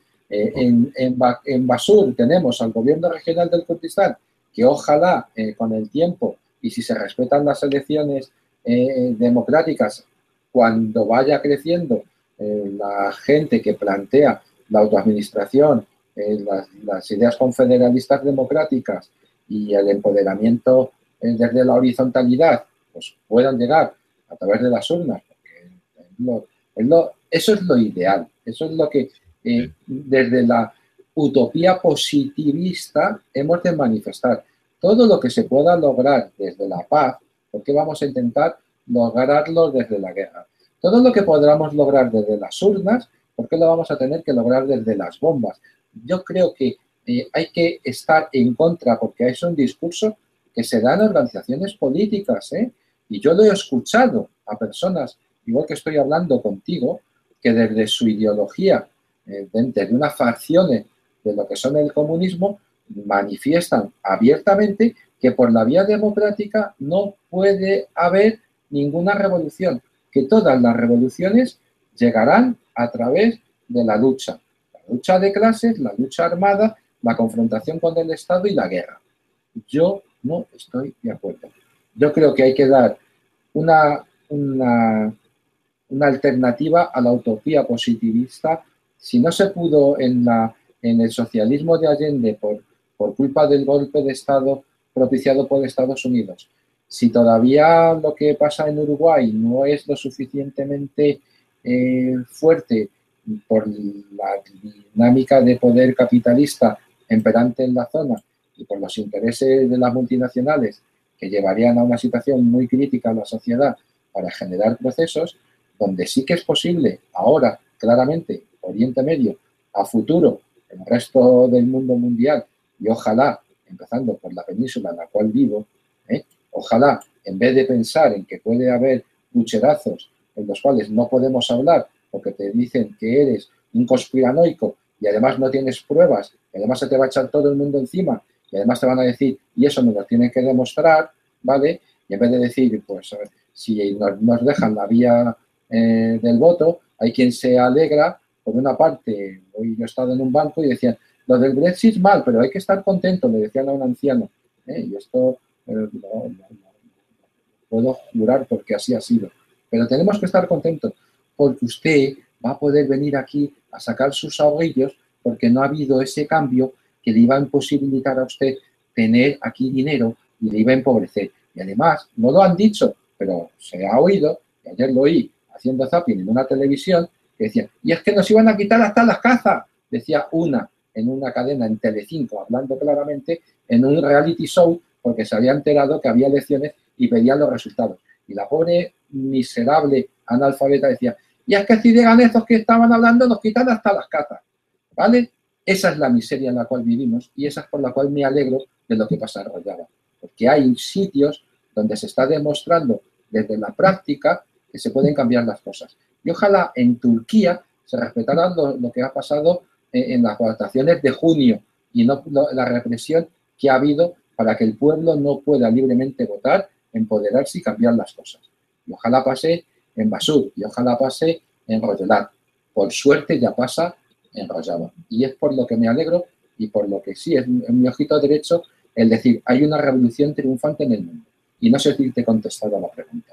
En Basur tenemos al gobierno regional del Kurdistán, que ojalá con el tiempo y si se respetan las elecciones democráticas, cuando vaya creciendo la gente que plantea la autoadministración, las ideas confederalistas democráticas y el empoderamiento desde la horizontalidad, pues puedan llegar a través de las urnas, porque eso es lo ideal, eso es lo que desde la utopía positivista hemos de manifestar. Todo lo que se pueda lograr desde la paz, porque vamos a intentar lograrlo desde la guerra. Todo lo que podamos lograr desde las urnas, ¿por qué lo vamos a tener que lograr desde las bombas? Yo creo que hay que estar en contra, porque es un discurso que se da en organizaciones políticas, y yo lo he escuchado a personas, igual que estoy hablando contigo, que desde su ideología, desde unas facciones de lo que son el comunismo, manifiestan abiertamente que por la vía democrática no puede haber ninguna revolución, que todas las revoluciones llegarán a través de la lucha de clases, la lucha armada, la confrontación con el Estado y la guerra. Yo no estoy de acuerdo. Yo creo que hay que dar una alternativa a la utopía positivista. Si no se pudo en el socialismo de Allende por culpa del golpe de Estado propiciado por Estados Unidos, si todavía lo que pasa en Uruguay no es lo suficientemente fuerte por la dinámica de poder capitalista imperante en la zona y por los intereses de las multinacionales que llevarían a una situación muy crítica a la sociedad para generar procesos, donde sí que es posible ahora, claramente, Oriente Medio, a futuro, el resto del mundo mundial y ojalá, empezando por la península en la cual vivo, ojalá, en vez de pensar en que puede haber pucherazos en los cuales no podemos hablar porque te dicen que eres un conspiranoico y además no tienes pruebas, y además se te va a echar todo el mundo encima y además te van a decir, y eso nos lo tienen que demostrar, ¿vale? Y en vez de decir, pues, si nos dejan la vía del voto, hay quien se alegra. Por una parte, hoy yo he estado en un banco y decían, lo del Brexit mal, pero hay que estar contento, le decían a un anciano. Y esto no puedo jurar porque así ha sido. Pero tenemos que estar contentos porque usted va a poder venir aquí a sacar sus ahorrillos porque no ha habido ese cambio que le iba a imposibilitar a usted tener aquí dinero y le iba a empobrecer. Y además, no lo han dicho, pero se ha oído, y ayer lo oí haciendo zapping en una televisión, que decía, y es que nos iban a quitar hasta las cazas, decía una en una cadena en Telecinco, hablando claramente, en un reality show, porque se había enterado que había elecciones y pedían los resultados. Y la pobre miserable analfabeta decía, y es que si digan estos que estaban hablando, nos quitan hasta las cazas, ¿vale? Esa es la miseria en la cual vivimos y esa es por la cual me alegro de lo que pasa en Rojava. Porque hay sitios donde se está demostrando desde la práctica que se pueden cambiar las cosas. Y ojalá en Turquía se respetara lo que ha pasado en las votaciones de junio y no la represión que ha habido para que el pueblo no pueda libremente votar, empoderarse y cambiar las cosas. Y ojalá pase en Basur y ojalá pase en Royelat. Por suerte ya pasa en Rojava. Y es por lo que me alegro y por lo que sí es mi ojito derecho el decir, hay una revolución triunfante en el mundo. Y no sé si te he contestado a la pregunta.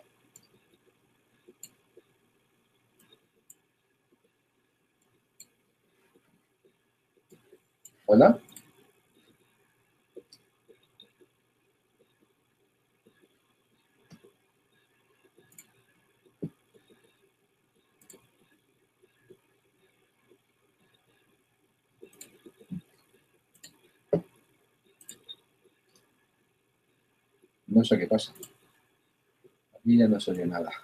¿Hola? No sé qué pasa. A mí ya no se oye nada.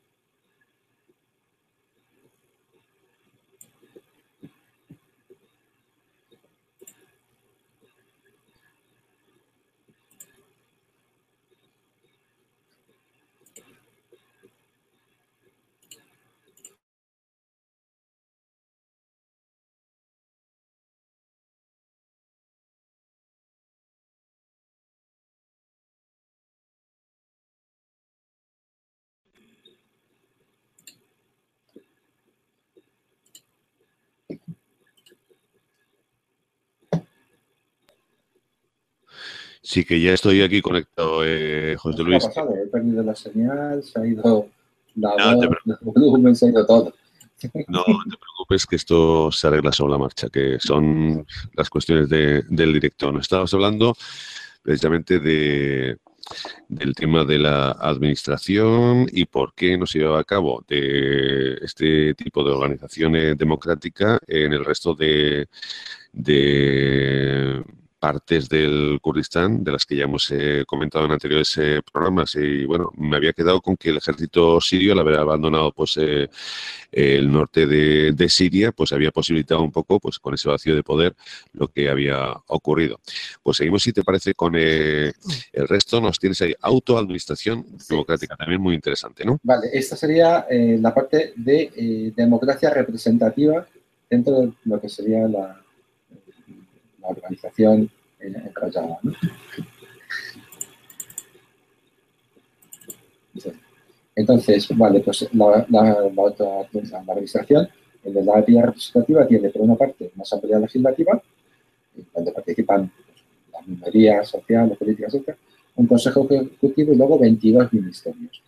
Sí, que ya estoy aquí conectado, José ¿Qué ha Luis. pasado? He perdido la señal, se ha ido la No te, voz, el volumen, se ha ido todo. no te preocupes que esto se arregla sobre la marcha, que son las cuestiones del directo. Nos estábamos hablando precisamente del tema de la administración y por qué no se llevaba a cabo de este tipo de organizaciones democráticas en el resto de partes del Kurdistán, de las que ya hemos comentado en anteriores programas. Y bueno, me había quedado con que el ejército sirio, al haber abandonado pues el norte de Siria, pues había posibilitado un poco, pues con ese vacío de poder, lo que había ocurrido. Pues seguimos, si te parece, con el resto. Nos tienes ahí autoadministración democrática, también muy interesante, ¿no? Vale, esta sería la parte de democracia representativa dentro de lo que sería la organización enrollada, ¿no? Entonces, vale, pues la administración de la vía representativa tiene, por una parte, una asamblea legislativa, donde participan pues, las minorías sociales, políticas, etc., un consejo ejecutivo y luego 22 ministerios.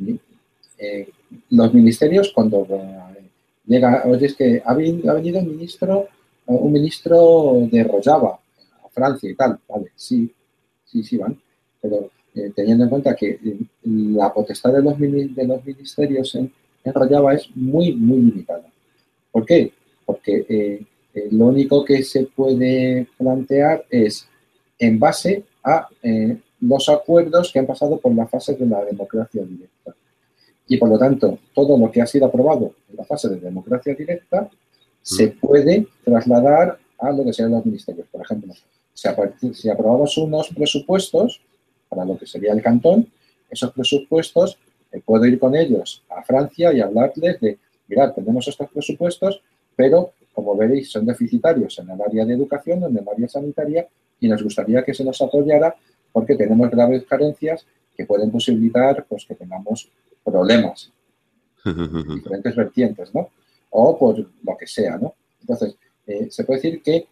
Los ministerios, cuando llega, oye, es que ha venido un ministro de Rojava a Francia y tal, vale, sí van, pero teniendo en cuenta que la potestad de los ministerios en Rojava es muy, muy limitada. ¿Por qué? Porque lo único que se puede plantear es en base a los acuerdos que han pasado por la fase de la democracia directa. Y por lo tanto, todo lo que ha sido aprobado en la fase de democracia directa se puede trasladar a lo que sean los ministerios. Por ejemplo, si aprobamos unos presupuestos, para lo que sería el cantón. Esos presupuestos, puedo ir con ellos a Francia y hablarles de, mirad, tenemos estos presupuestos, pero como veréis son deficitarios en el área de educación, en el área sanitaria, y nos gustaría que se nos apoyara porque tenemos graves carencias que pueden posibilitar pues, que tengamos problemas en diferentes vertientes, ¿no? O por lo que sea, ¿no? Entonces, se puede decir que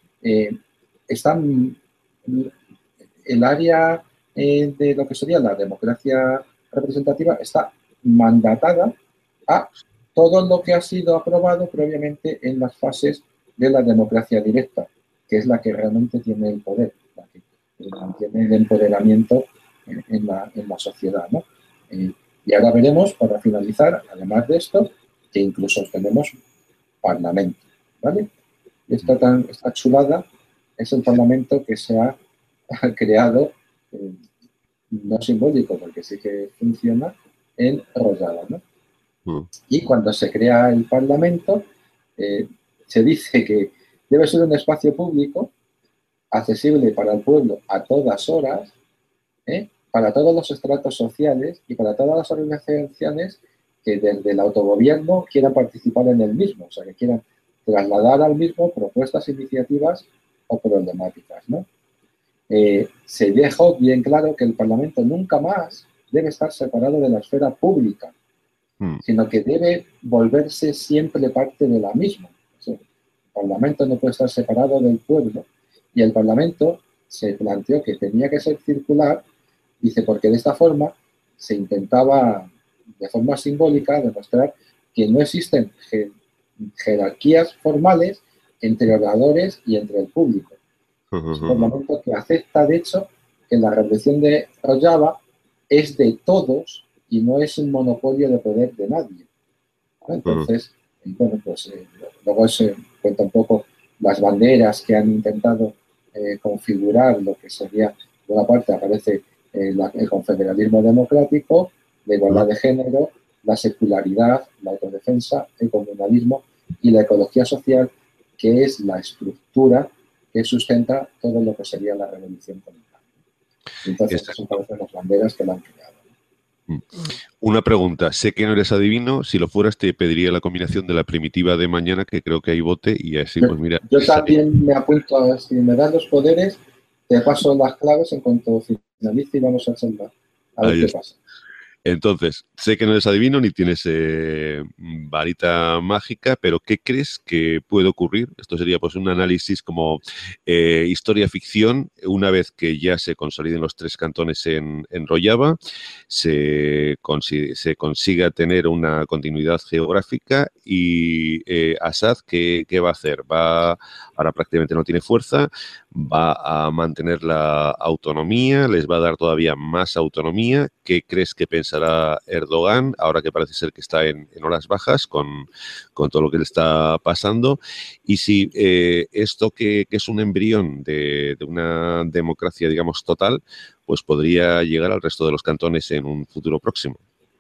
están el área de lo que sería la democracia representativa está mandatada a todo lo que ha sido aprobado previamente en las fases de la democracia directa, que es la que realmente tiene el poder, la que mantiene el empoderamiento en la sociedad, ¿no? Y ahora veremos, para finalizar, además de esto, que incluso tenemos parlamento, ¿vale? Esta chulada es el parlamento que se ha creado, no simbólico, porque sí que funciona, en Rojava, ¿no? Y cuando se crea el parlamento, se dice que debe ser un espacio público accesible para el pueblo a todas horas, para todos los estratos sociales y para todas las organizaciones que desde el autogobierno quieran participar en el mismo, o sea, que quieran trasladar al mismo propuestas, iniciativas o problemáticas, ¿no? Se dejó bien claro que el Parlamento nunca más debe estar separado de la esfera pública, sino que debe volverse siempre parte de la misma. O sea, el Parlamento no puede estar separado del pueblo. Y el Parlamento se planteó que tenía que ser circular, dice, porque de esta forma se intentaba, de forma simbólica, demostrar que no existen jerarquías formales entre oradores y entre el público. Es un parlamento que acepta, de hecho, que la revolución de Rojava es de todos y no es un monopolio de poder de nadie, ¿no? Entonces, bueno, pues luego se cuenta un poco las banderas que han intentado configurar lo que sería, de una parte aparece el confederalismo democrático, la igualdad de género, la secularidad, la autodefensa, el comunalismo y la ecología social, que es la estructura que sustenta todo lo que sería la revolución comunitaria. Entonces, son las banderas que la han creado. Una pregunta, sé que no eres adivino, si lo fueras te pediría la combinación de la primitiva de mañana, que creo que hay bote, y así pues mira... Yo también me apunto a ver si me das los poderes, te paso las claves en cuanto finalice y vamos a charlar. A ver qué pasa. Entonces, sé que no eres adivino ni tienes varita mágica, pero ¿qué crees que puede ocurrir? Esto sería pues un análisis como historia-ficción, una vez que ya se consoliden los 3 cantones en Rojava, se consiga tener una continuidad geográfica y Assad, ¿qué va a hacer? Ahora prácticamente no tiene fuerza, va a mantener la autonomía, les va a dar todavía más autonomía. ¿Qué crees que pensará Erdogan ahora que parece ser que está en horas bajas con todo lo que le está pasando? Y si esto que es un embrión de una democracia, digamos, total, pues podría llegar al resto de los cantones en un futuro próximo.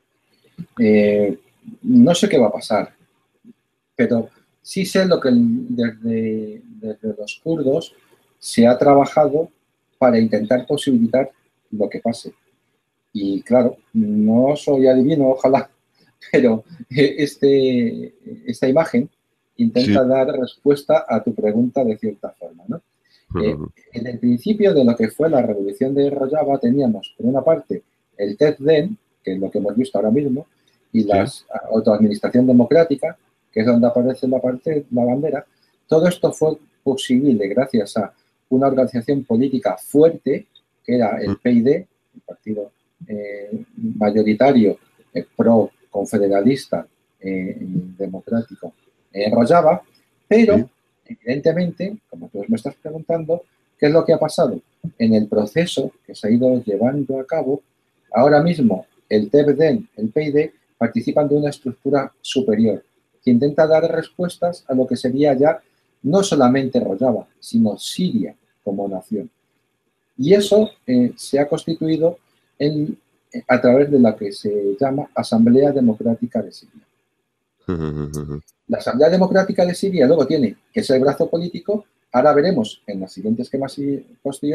No sé qué va a pasar, pero sí sé lo que desde los kurdos se ha trabajado para intentar posibilitar lo que pase. Y claro, no soy adivino, ojalá, pero esta imagen intenta dar respuesta a tu pregunta de cierta forma, ¿no? En el principio de lo que fue la revolución de Rojava teníamos, por una parte, el TED-DEN, que es lo que hemos visto ahora mismo, y la autoadministración democrática, que es donde aparece la bandera. Todo esto fue posible gracias a una organización política fuerte, que era el PYD, el partido mayoritario pro-confederalista democrático en Rojava, pero evidentemente, como tú me estás preguntando, ¿qué es lo que ha pasado? En el proceso que se ha ido llevando a cabo, ahora mismo el TED-DEN, el PYD, participan de una estructura superior que intenta dar respuestas a lo que sería ya no solamente Rojava, sino Siria como nación. Y eso se ha constituido a través de la que se llama Asamblea Democrática de Siria. La Asamblea Democrática de Siria luego tiene que ser el brazo político. Ahora veremos en las siguientes esquemas posterior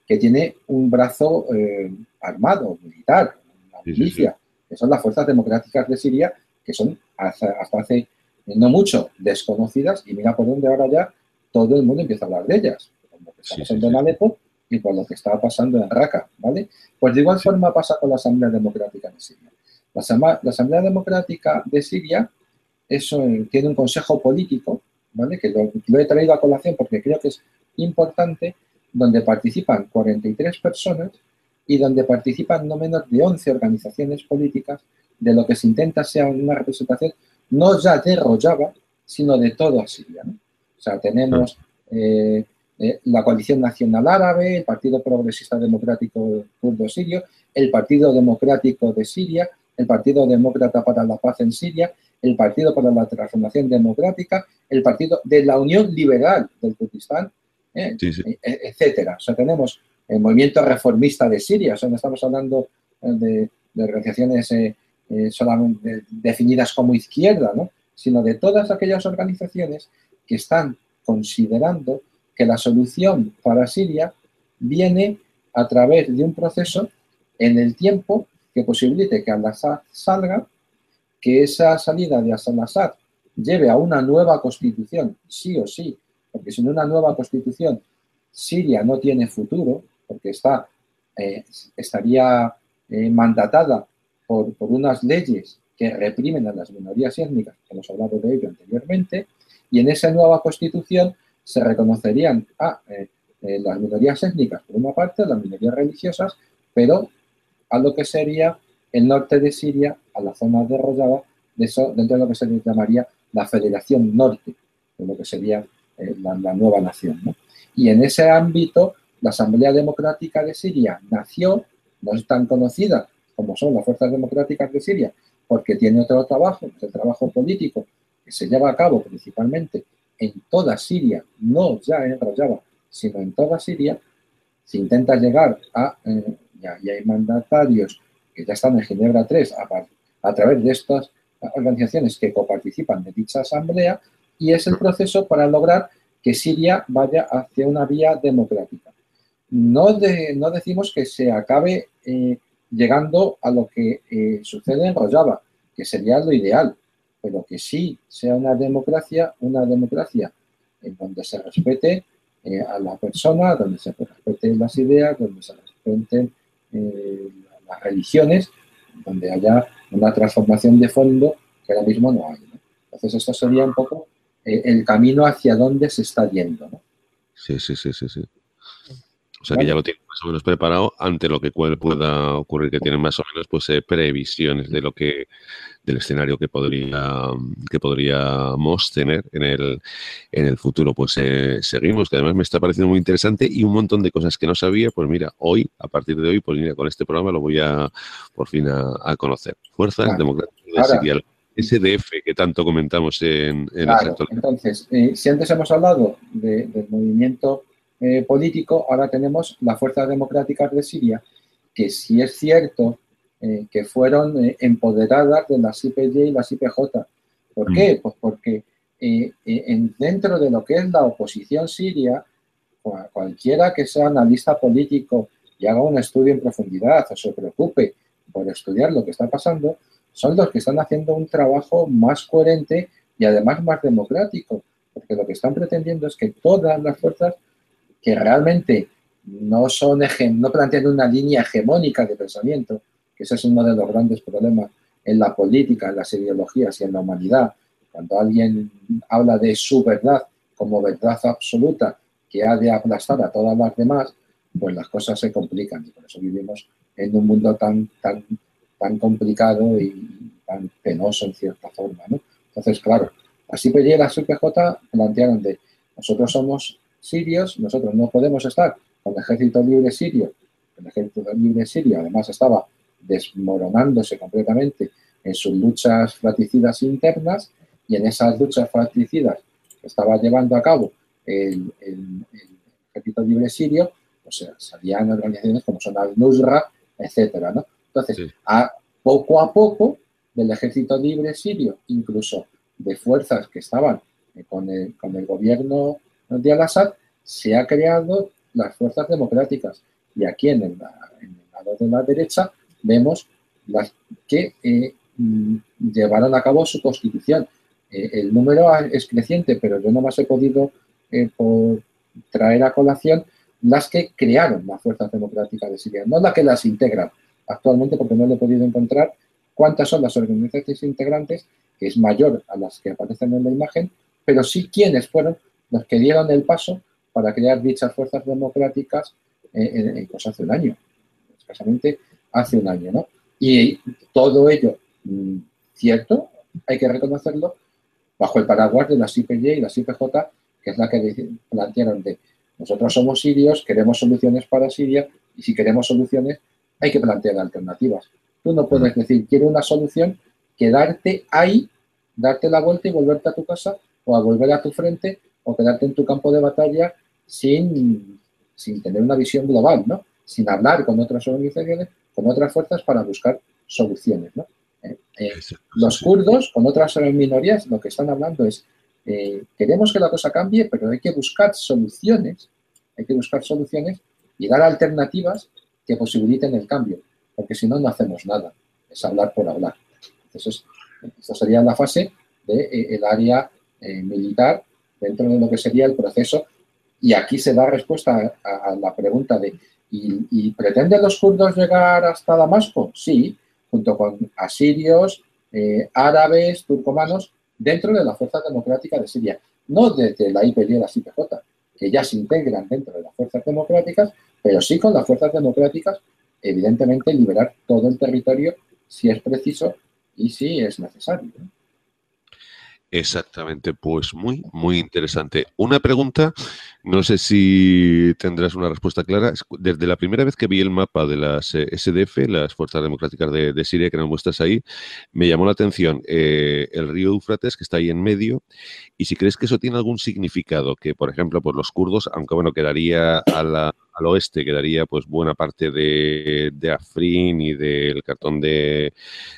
que tiene un brazo armado, militar, una milicia, que son las Fuerzas Democráticas de Siria, que son hasta hace no mucho desconocidas, y mira por dónde ahora ya todo el mundo empieza a hablar de ellas, con lo que está pasando en Alepo y con lo que está pasando en Raqqa, ¿vale? Pues de igual forma pasa con la Asamblea Democrática de Siria. La Asamblea Democrática de Siria tiene un consejo político, ¿vale? Que lo he traído a colación porque creo que es importante, donde participan 43 personas y donde participan no menos de 11 organizaciones políticas, de lo que se intenta sea una representación no ya de Rojava, sino de toda Siria, ¿no? O sea, tenemos la Coalición Nacional Árabe, el Partido Progresista Democrático Kurdo Sirio, el Partido Democrático de Siria, el Partido Demócrata para la Paz en Siria, el Partido para la Transformación Democrática, el Partido de la Unión Liberal del Kurdistán, etcétera. O sea, tenemos el Movimiento Reformista de Siria, o sea, no estamos hablando de organizaciones solamente definidas como izquierda, ¿no? Sino de todas aquellas organizaciones que están considerando que la solución para Siria viene a través de un proceso en el tiempo que posibilite que Al-Assad salga, que esa salida de Al-Assad lleve a una nueva constitución, sí o sí, porque sin una nueva constitución Siria no tiene futuro, porque estaría mandatada por unas leyes que reprimen a las minorías étnicas, que hemos hablado de ello anteriormente, y en esa nueva constitución se reconocerían las minorías étnicas por una parte, las minorías religiosas, pero a lo que sería el norte de Siria, a la zona de Rojava, dentro de lo que se llamaría la Federación Norte, de lo que sería la nueva nación, ¿no? Y en ese ámbito, la Asamblea Democrática de Siria nació, no es tan conocida como son las Fuerzas Democráticas de Siria, porque tiene otro trabajo, el trabajo político, que se lleva a cabo principalmente en toda Siria, no ya en Rojava, sino en toda Siria. Se intenta llegar y hay mandatarios que ya están en Ginebra 3 a través de estas organizaciones que coparticipan de dicha asamblea, y es el proceso para lograr que Siria vaya hacia una vía democrática. No decimos que se acabe llegando a lo que sucede en Rojava, que sería lo ideal, pero que sí sea una democracia en donde se respete a la persona, donde se respeten las ideas, donde se respeten las religiones, donde haya una transformación de fondo que ahora mismo no hay, ¿no? Entonces, esto sería un poco el camino hacia donde se está yendo, ¿no? Sí. O sea, que ya lo tienen más o menos preparado ante lo que pueda ocurrir, que tienen más o menos pues previsiones de del escenario que podríamos tener en el futuro. Pues seguimos, que además me está pareciendo muy interesante y un montón de cosas que no sabía. Pues mira, a partir de hoy, pues mira, con este programa lo voy por fin a conocer. Fuerzas Democráticas de Siria, SDF, que tanto comentamos en las actualidades. Entonces, si antes hemos hablado del movimiento político, ahora tenemos las Fuerzas Democráticas de Siria, que sí es cierto que fueron empoderadas de las YPG y las YPJ. ¿Por qué? Pues porque dentro de lo que es la oposición siria, cualquiera que sea analista político y haga un estudio en profundidad o se preocupe por estudiar lo que está pasando, son los que están haciendo un trabajo más coherente y además más democrático, porque lo que están pretendiendo es que todas las fuerzas que realmente no plantean una línea hegemónica de pensamiento, que ese es uno de los grandes problemas en la política, en las ideologías y en la humanidad. Cuando alguien habla de su verdad como verdad absoluta que ha de aplastar a todas las demás, pues las cosas se complican, y por eso vivimos en un mundo tan complicado y tan penoso en cierta forma, ¿no? Entonces, claro, las YPG y las YPJ plantearon de nosotros somos sirios, nosotros no podemos estar con el Ejército Libre Sirio. El Ejército Libre Sirio además estaba desmoronándose completamente en sus luchas fratricidas internas, y en esas luchas fratricidas que estaba llevando a cabo el Ejército Libre Sirio, pues salían organizaciones como son Al-Nusra, etcétera, ¿no? Entonces, poco a poco, del Ejército Libre Sirio, incluso de fuerzas que estaban con el gobierno de Al-Assad, se ha creado las fuerzas democráticas, Y aquí en el lado de la derecha vemos las que llevaron a cabo su constitución. El número es creciente, pero yo nomás he podido traer a colación las que crearon las fuerzas democráticas de Siria, no las que las integran actualmente, porque no le he podido encontrar cuántas son las organizaciones integrantes, que es mayor a las que aparecen en la imagen, pero sí quiénes fueron los que dieron el paso para crear dichas fuerzas democráticas en cosas de un año, escasamente hace un año, ¿no? Y todo ello, cierto, hay que reconocerlo, bajo el paraguas de las IPY y las IPJ, que es la que plantearon de nosotros somos sirios, queremos soluciones para Siria, y si queremos soluciones hay que plantear alternativas. Tú no puedes decir, quiero una solución, quedarte ahí, darte la vuelta y volverte a tu casa o a volver a tu frente o quedarte en tu campo de batalla sin tener una visión global, ¿no? Sin hablar con otras organizaciones, con otras fuerzas para buscar soluciones, ¿no? Los kurdos, con otras minorías, lo que están hablando es queremos que la cosa cambie, pero hay que buscar soluciones y dar alternativas que posibiliten el cambio, porque si no, no hacemos nada, es hablar por hablar. Entonces, esta sería la fase del área militar dentro de lo que sería el proceso, y aquí se da respuesta a la pregunta de ¿y pretenden los kurdos llegar hasta Damasco? Sí, junto con asirios, árabes, turcomanos, dentro de la Fuerza Democrática de Siria, no desde la IPY y las IPJ, que ya se integran dentro de las fuerzas democráticas, pero sí con las fuerzas democráticas, evidentemente liberar todo el territorio si es preciso y si es necesario, ¿no? Exactamente, pues muy, muy interesante. Una pregunta, no sé si tendrás una respuesta clara. Desde la primera vez que vi el mapa de las SDF, las Fuerzas Democráticas de Siria, que nos muestras ahí, me llamó la atención el río Éufrates, que está ahí en medio, y si crees que eso tiene algún significado, que por ejemplo, pues los kurdos, aunque bueno, quedaría al oeste, quedaría pues buena parte de Afrin y del cartón de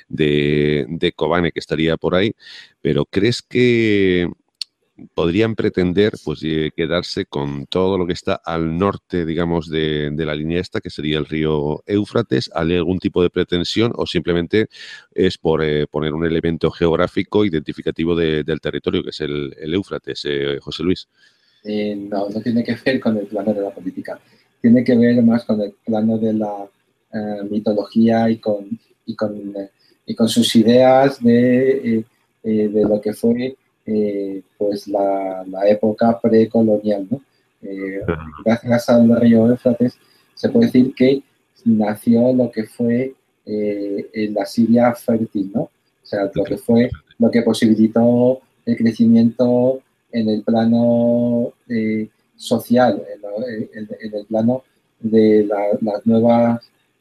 Kobane, que estaría por ahí, pero ¿crees que podrían pretender pues quedarse con todo lo que está al norte, digamos, de la línea esta, que sería el río Éufrates? ¿Hay algún tipo de pretensión o simplemente es por poner un elemento geográfico identificativo del territorio, que es el Éufrates, José Luis? No tiene que ver con el plano de la política, tiene que ver más con el plano de la mitología y con sus ideas de lo que fue pues la época precolonial, ¿no? Gracias al río Éufrates se puede decir que nació lo que fue la Siria fértil, ¿no? O sea, lo que posibilitó el crecimiento en el plano social, en el plano de las nuevas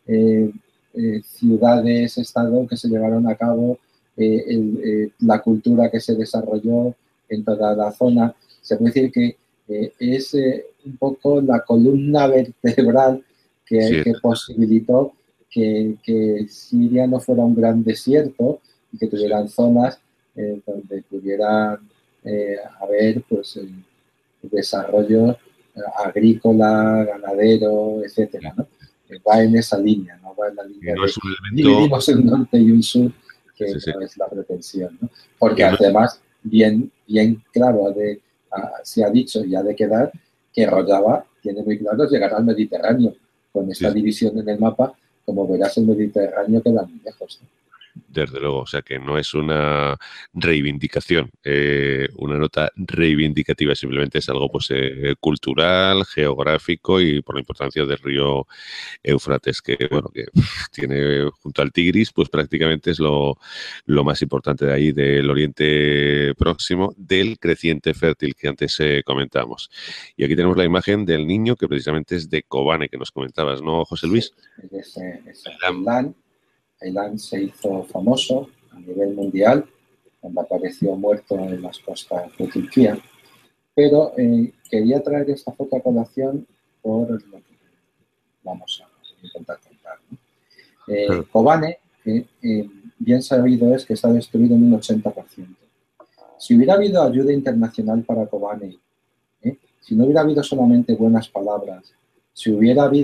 ciudades, estado que se llevaron a cabo, la cultura que se desarrolló en toda la zona. Se puede decir que es un poco la columna vertebral que posibilitó que Siria no fuera un gran desierto y que tuvieran zonas donde pudieran haber pues desarrollo agrícola, ganadero, etcétera, ¿no? Va en esa línea, no va en la línea no de es un elemento... dividimos un norte y un sur, que no es la pretensión, ¿no? Porque además, bien claro, se ha dicho y ha de quedar que Rojava tiene muy claro llegar al Mediterráneo. Con esta división en el mapa, como verás, el Mediterráneo queda muy lejos, ¿no? Desde luego, o sea que no es una reivindicación, una nota reivindicativa, simplemente es algo pues cultural, geográfico y por la importancia del río Éufrates, que bueno, que tiene junto al Tigris, pues prácticamente es lo más importante de ahí, del Oriente Próximo, del creciente fértil que antes comentábamos. Y aquí tenemos la imagen del niño que precisamente es de Kobane, que nos comentabas, ¿no, José Luis? Sí, Aylan se hizo famoso a nivel mundial cuando apareció muerto en las costas de Turquía, pero quería traer esta foto a colación por lo que vamos a intentar contar, ¿no? Kobane, bien sabido es que está destruido en un 80%. Si hubiera habido ayuda internacional para Kobane, si no hubiera habido solamente buenas palabras, si hubiera habido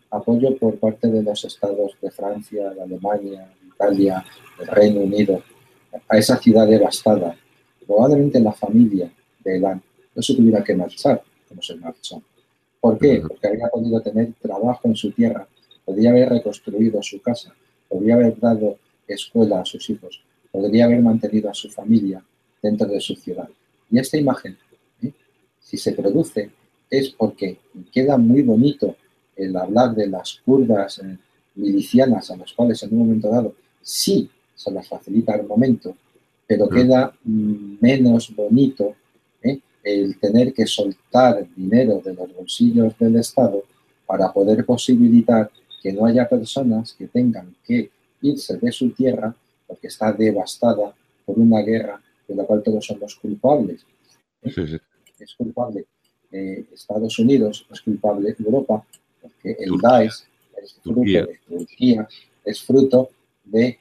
apoyo por parte de los estados de Francia, de Alemania, de Italia, del Reino Unido, a esa ciudad devastada. Probablemente la familia de Elan no se tuviera que marchar como se marchó. ¿Por qué? Porque habría podido tener trabajo en su tierra, podría haber reconstruido su casa, podría haber dado escuela a sus hijos, podría haber mantenido a su familia dentro de su ciudad. Y esta imagen, si se produce, es porque queda muy bonito el hablar de las kurdas milicianas a las cuales en un momento dado sí se les facilita armamento, pero queda menos bonito el tener que soltar dinero de los bolsillos del Estado para poder posibilitar que no haya personas que tengan que irse de su tierra porque está devastada por una guerra de la cual todos somos culpables. Sí. Es culpable Estados Unidos, es culpable Europa, porque el Daesh es fruto de Turquía, es fruto de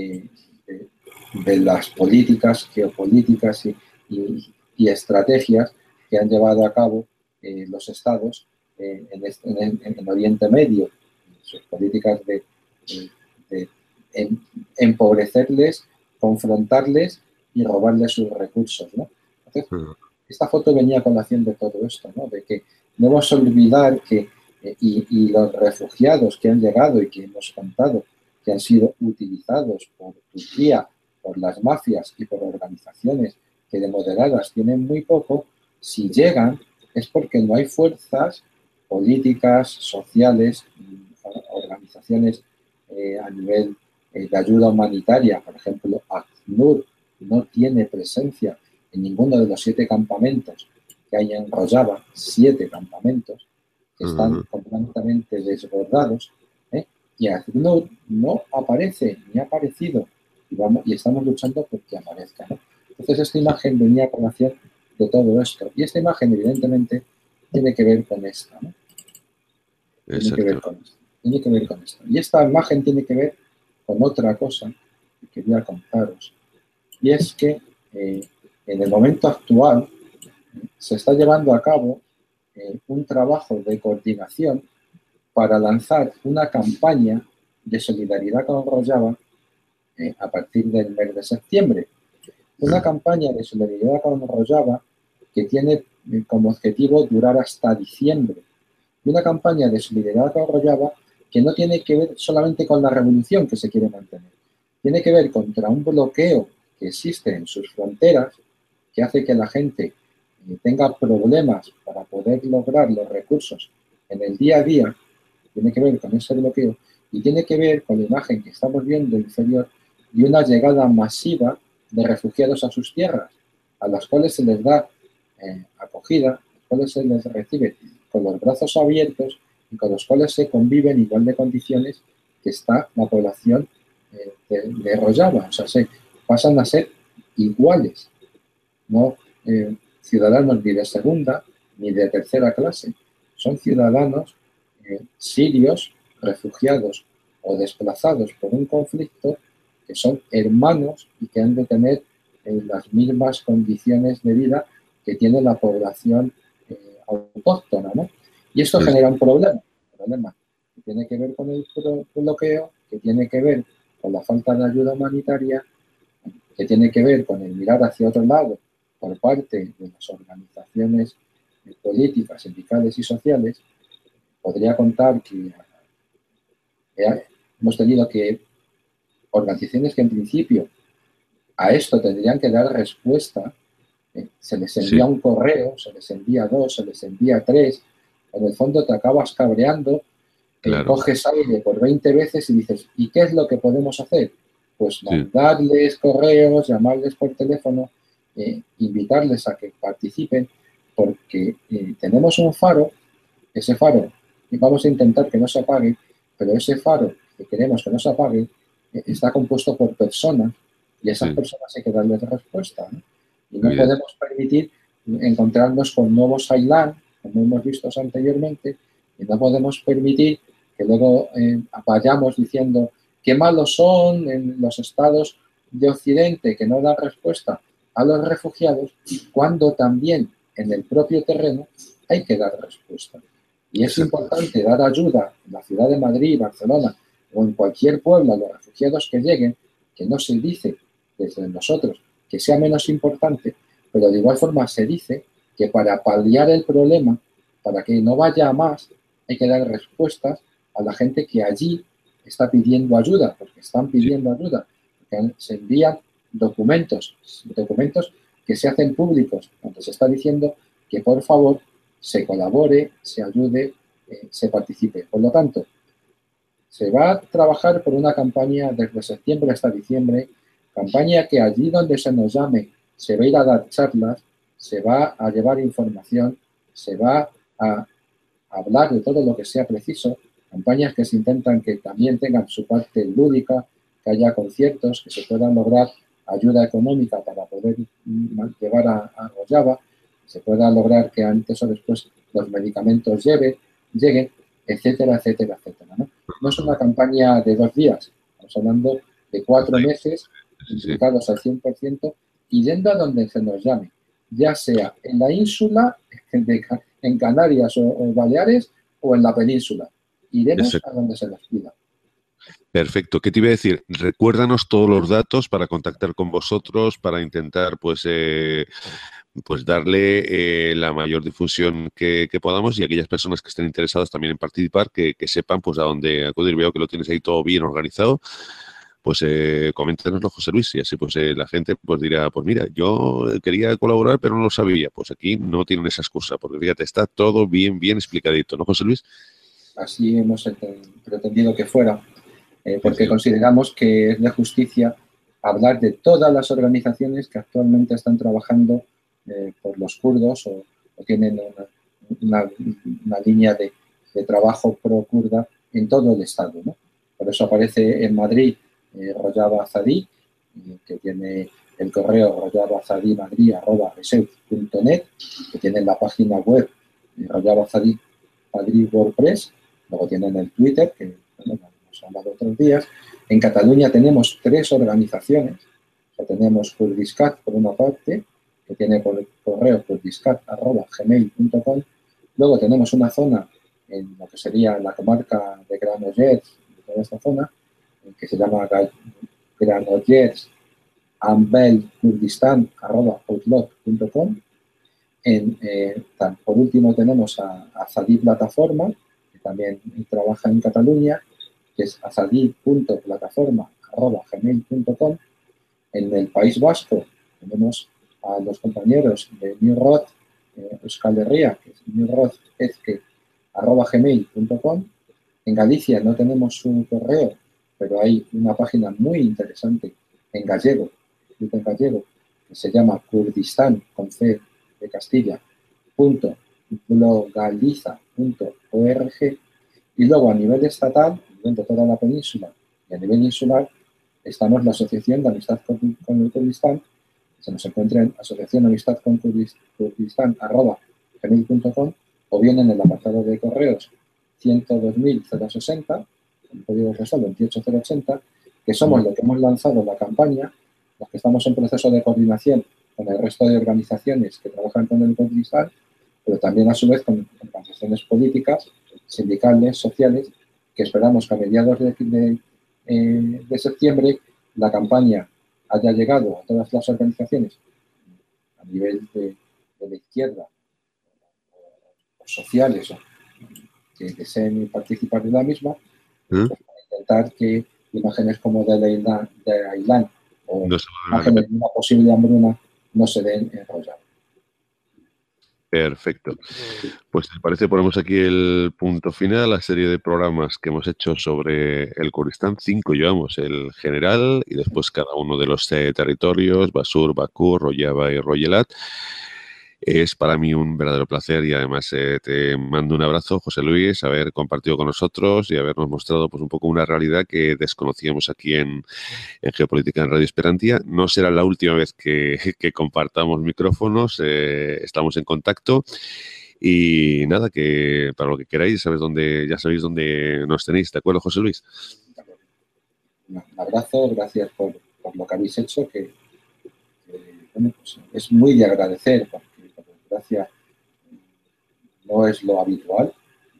las políticas geopolíticas y estrategias que han llevado a cabo los estados en Oriente Medio, sus políticas de empobrecerles, confrontarles y robarles sus recursos, ¿no? Entonces, esta foto venía a colación de todo esto, ¿no? De que no vamos a olvidar que y los refugiados que han llegado y que hemos contado que han sido utilizados por Turquía, por las mafias y por organizaciones que de moderadas tienen muy poco, si llegan es porque no hay fuerzas políticas, sociales, organizaciones a nivel de ayuda humanitaria. Por ejemplo, ACNUR no tiene presencia en ninguno de los 7 campamentos que hay en Rojava, 7 campamentos que están completamente desbordados, y ACNUR no aparece, ni ha aparecido, y estamos luchando porque aparezca, ¿no? Entonces, esta imagen venía a colación de todo esto, y esta imagen, evidentemente, tiene que ver con esta, ¿no? Tiene que ver con esto. Y esta imagen tiene que ver con otra cosa que quería contaros, y es que en el momento actual se está llevando a cabo un trabajo de coordinación para lanzar una campaña de solidaridad con Rojava a partir del mes de septiembre. Una campaña de solidaridad con Rojava que tiene como objetivo durar hasta diciembre. Y una campaña de solidaridad con Rojava que no tiene que ver solamente con la revolución que se quiere mantener. Tiene que ver contra un bloqueo que existe en sus fronteras que hace que la gente tenga problemas para poder lograr los recursos en el día a día. Tiene que ver con ese bloqueo y tiene que ver con la imagen que estamos viendo inferior de una llegada masiva de refugiados a sus tierras, a las cuales se les da acogida, a las cuales se les recibe con los brazos abiertos y con los cuales se convive en igual de condiciones que está la población de Rojava. O sea, se pasan a ser iguales, no ciudadanos ni de segunda ni de tercera clase. Son ciudadanos sirios, refugiados o desplazados por un conflicto, que son hermanos y que han de tener las mismas condiciones de vida que tiene la población autóctona, ¿no? Y esto genera un problema que tiene que ver con el bloqueo, que tiene que ver con la falta de ayuda humanitaria, que tiene que ver con el mirar hacia otro lado por parte de las organizaciones políticas, sindicales y sociales. Podría contar que hemos tenido que organizaciones que en principio a esto tendrían que dar respuesta, se les envía un correo, se les envía 2, se les envía 3, en el fondo te acabas cabreando, coges aire por 20 veces y dices, ¿y qué es lo que podemos hacer? Pues mandarles correos, llamarles por teléfono, invitarles a que participen, porque tenemos un faro, ese faro, y vamos a intentar que no se apague, pero ese faro que queremos que no se apague está compuesto por personas y esas personas hay que darles respuesta, ¿no? Y no podemos permitir encontrarnos con nuevos Ailán, como hemos visto anteriormente, y no podemos permitir que luego vayamos diciendo qué malos son en los estados de Occidente que no dan respuesta a los refugiados, cuando también en el propio terreno hay que dar respuesta. Y es importante dar ayuda en la ciudad de Madrid, Barcelona o en cualquier pueblo a los refugiados que lleguen, que no se dice desde nosotros que sea menos importante, pero de igual forma se dice que para paliar el problema, para que no vaya a más, hay que dar respuestas a la gente que allí está pidiendo ayuda, porque están pidiendo ayuda, porque se envían documentos que se hacen públicos, donde se está diciendo que por favor se colabore, se ayude, se participe. Por lo tanto, se va a trabajar por una campaña desde septiembre hasta diciembre, campaña que allí donde se nos llame se va a ir a dar charlas, se va a llevar información, se va a hablar de todo lo que sea preciso, campañas que se intentan que también tengan su parte lúdica, que haya conciertos, que se puedan lograr ayuda económica para poder llevar a Rojava, se pueda lograr que antes o después los medicamentos lleguen, etcétera, etcétera, etcétera, ¿no? No es una campaña de 2 días, estamos hablando de 4 meses implicados al 100% y yendo a donde se nos llame, ya sea en la ínsula, en Canarias o Baleares o en la península. Iremos a donde se nos pida. Perfecto. ¿Qué te iba a decir? Recuérdanos todos los datos para contactar con vosotros, para intentar, pues darle la mayor difusión que podamos y aquellas personas que estén interesadas también en participar, que sepan pues a dónde acudir. Veo que lo tienes ahí todo bien organizado. Pues coméntanoslo, José Luis, y así pues la gente pues dirá, pues mira, yo quería colaborar pero no lo sabía. Pues aquí no tienen esa excusa, porque fíjate, está todo bien explicadito, ¿no, José Luis? Así hemos pretendido que fuera, porque consideramos que es de justicia hablar de todas las organizaciones que actualmente están trabajando por los kurdos o tienen una línea de trabajo pro-kurda en todo el Estado, ¿no? Por eso aparece en Madrid Rojava Azadi, que tiene el correo rojavaazadimadrid@research.net, que tiene la página web Rojava Azadi Madrid WordPress, luego tienen el Twitter, que bueno, hemos hablado otros días. En Cataluña tenemos 3 organizaciones, o sea, tenemos Kurdiscat por una parte, que tiene por el correo kurdiscat@gmail.com, luego tenemos una zona en lo que sería la comarca de Granollers, de toda esta zona, que se llama Granollers ambelkurdistan@outlook.com. Por último tenemos a Azadi Plataforma, que también trabaja en Cataluña, que es azadi.plataforma@gmail.com. En el País Vasco tenemos a los compañeros de New Road Euskal Herria, que es newroadezque@gmail.com. En Galicia no tenemos su correo, pero hay una página muy interesante en gallego, que se llama Kurdistán con C de Castilla.blogaliza.org. Y luego a nivel estatal, a nivel de toda la península y a nivel insular, estamos la Asociación de Amistad con el Kurdistán, se nos encuentra en asociación amistad con Kurdistán@gmail.com, o bien en el apartado de correos 102.060, el código postal 28080, que somos los que hemos lanzado la campaña, los que estamos en proceso de coordinación con el resto de organizaciones que trabajan con el Kurdistán, pero también a su vez con organizaciones políticas, sindicales, sociales, que esperamos que a mediados de septiembre la campaña haya llegado a todas las organizaciones a nivel de la izquierda o sociales o que deseen participar en la misma, pues para intentar que imágenes como de Ailán o imágenes de una posible hambruna no se den en Rojava. Perfecto. Pues si te parece, ponemos aquí el punto final a la serie de programas que hemos hecho sobre el Kurdistán. 5 llevamos, el general y después cada uno de los territorios, Basur, Bakú, Rojava y Royelat. Es para mí un verdadero placer y además te mando un abrazo, José Luis, haber compartido con nosotros y habernos mostrado pues un poco una realidad que desconocíamos aquí en Geopolítica en Radio Esperantia. No será la última vez que compartamos micrófonos, estamos en contacto y nada, que para lo que queráis ya sabéis dónde nos tenéis, ¿de acuerdo, José Luis? Un abrazo, gracias por lo que habéis hecho, que bueno, pues es muy de agradecer, porque por desgracia no es lo habitual,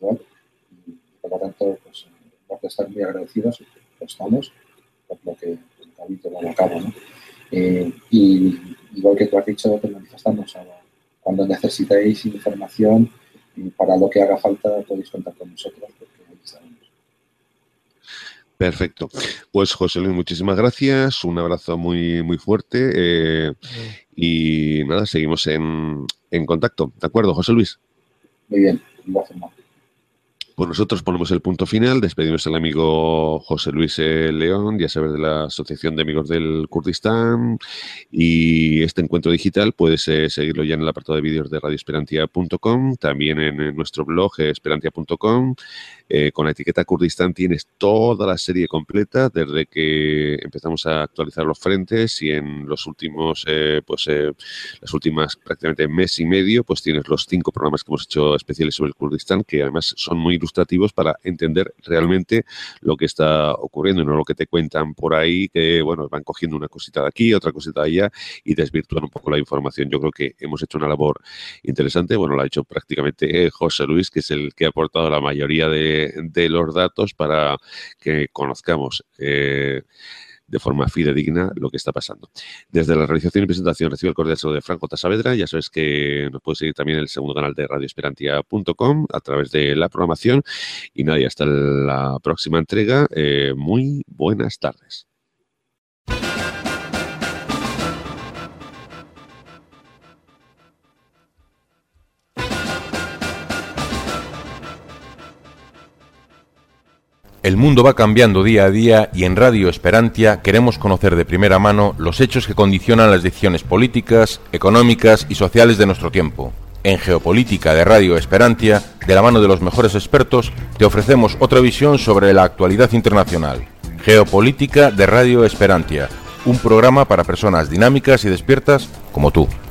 actual. Y por lo tanto, pues, hemos de estar muy agradecidos, lo estamos, por lo que habéis llevado a cabo, ¿no? Y igual que tú has dicho, te manifestamos cuando necesitéis información y para lo que haga falta podéis contar con nosotros, porque ahí estaremos. Perfecto. Pues José Luis, muchísimas gracias, un abrazo muy, muy fuerte y nada, seguimos en contacto. ¿De acuerdo, José Luis? Muy bien, gracias, Marco. Pues nosotros ponemos el punto final, despedimos al amigo José Luis León, ya sabes, de la Asociación de Amigos del Kurdistán, y este encuentro digital puedes seguirlo ya en el apartado de vídeos de radioesperantia.com, también en nuestro blog esperantia.com. Con la etiqueta Kurdistán tienes toda la serie completa desde que empezamos a actualizar los frentes, y en los últimos, las últimas prácticamente mes y medio, pues tienes los 5 programas que hemos hecho especiales sobre el Kurdistán, que además son muy ilustrativos para entender realmente lo que está ocurriendo, y no lo que te cuentan por ahí, que bueno, van cogiendo una cosita de aquí, otra cosita de allá y desvirtúan un poco la información. Yo creo que hemos hecho una labor interesante, bueno, lo ha hecho prácticamente José Luis, que es el que ha aportado la mayoría de los datos para que conozcamos de forma fidedigna lo que está pasando. Desde la realización y presentación recibe el cordial saludo de Franco Saavedra. Ya sabes que nos puedes seguir también en el segundo canal de radioesperantia.com a través de la programación. Y nada, y hasta la próxima entrega. Muy buenas tardes. El mundo va cambiando día a día y en Radio Esperantia queremos conocer de primera mano los hechos que condicionan las decisiones políticas, económicas y sociales de nuestro tiempo. En Geopolítica de Radio Esperantia, de la mano de los mejores expertos, te ofrecemos otra visión sobre la actualidad internacional. Geopolítica de Radio Esperantia, un programa para personas dinámicas y despiertas como tú.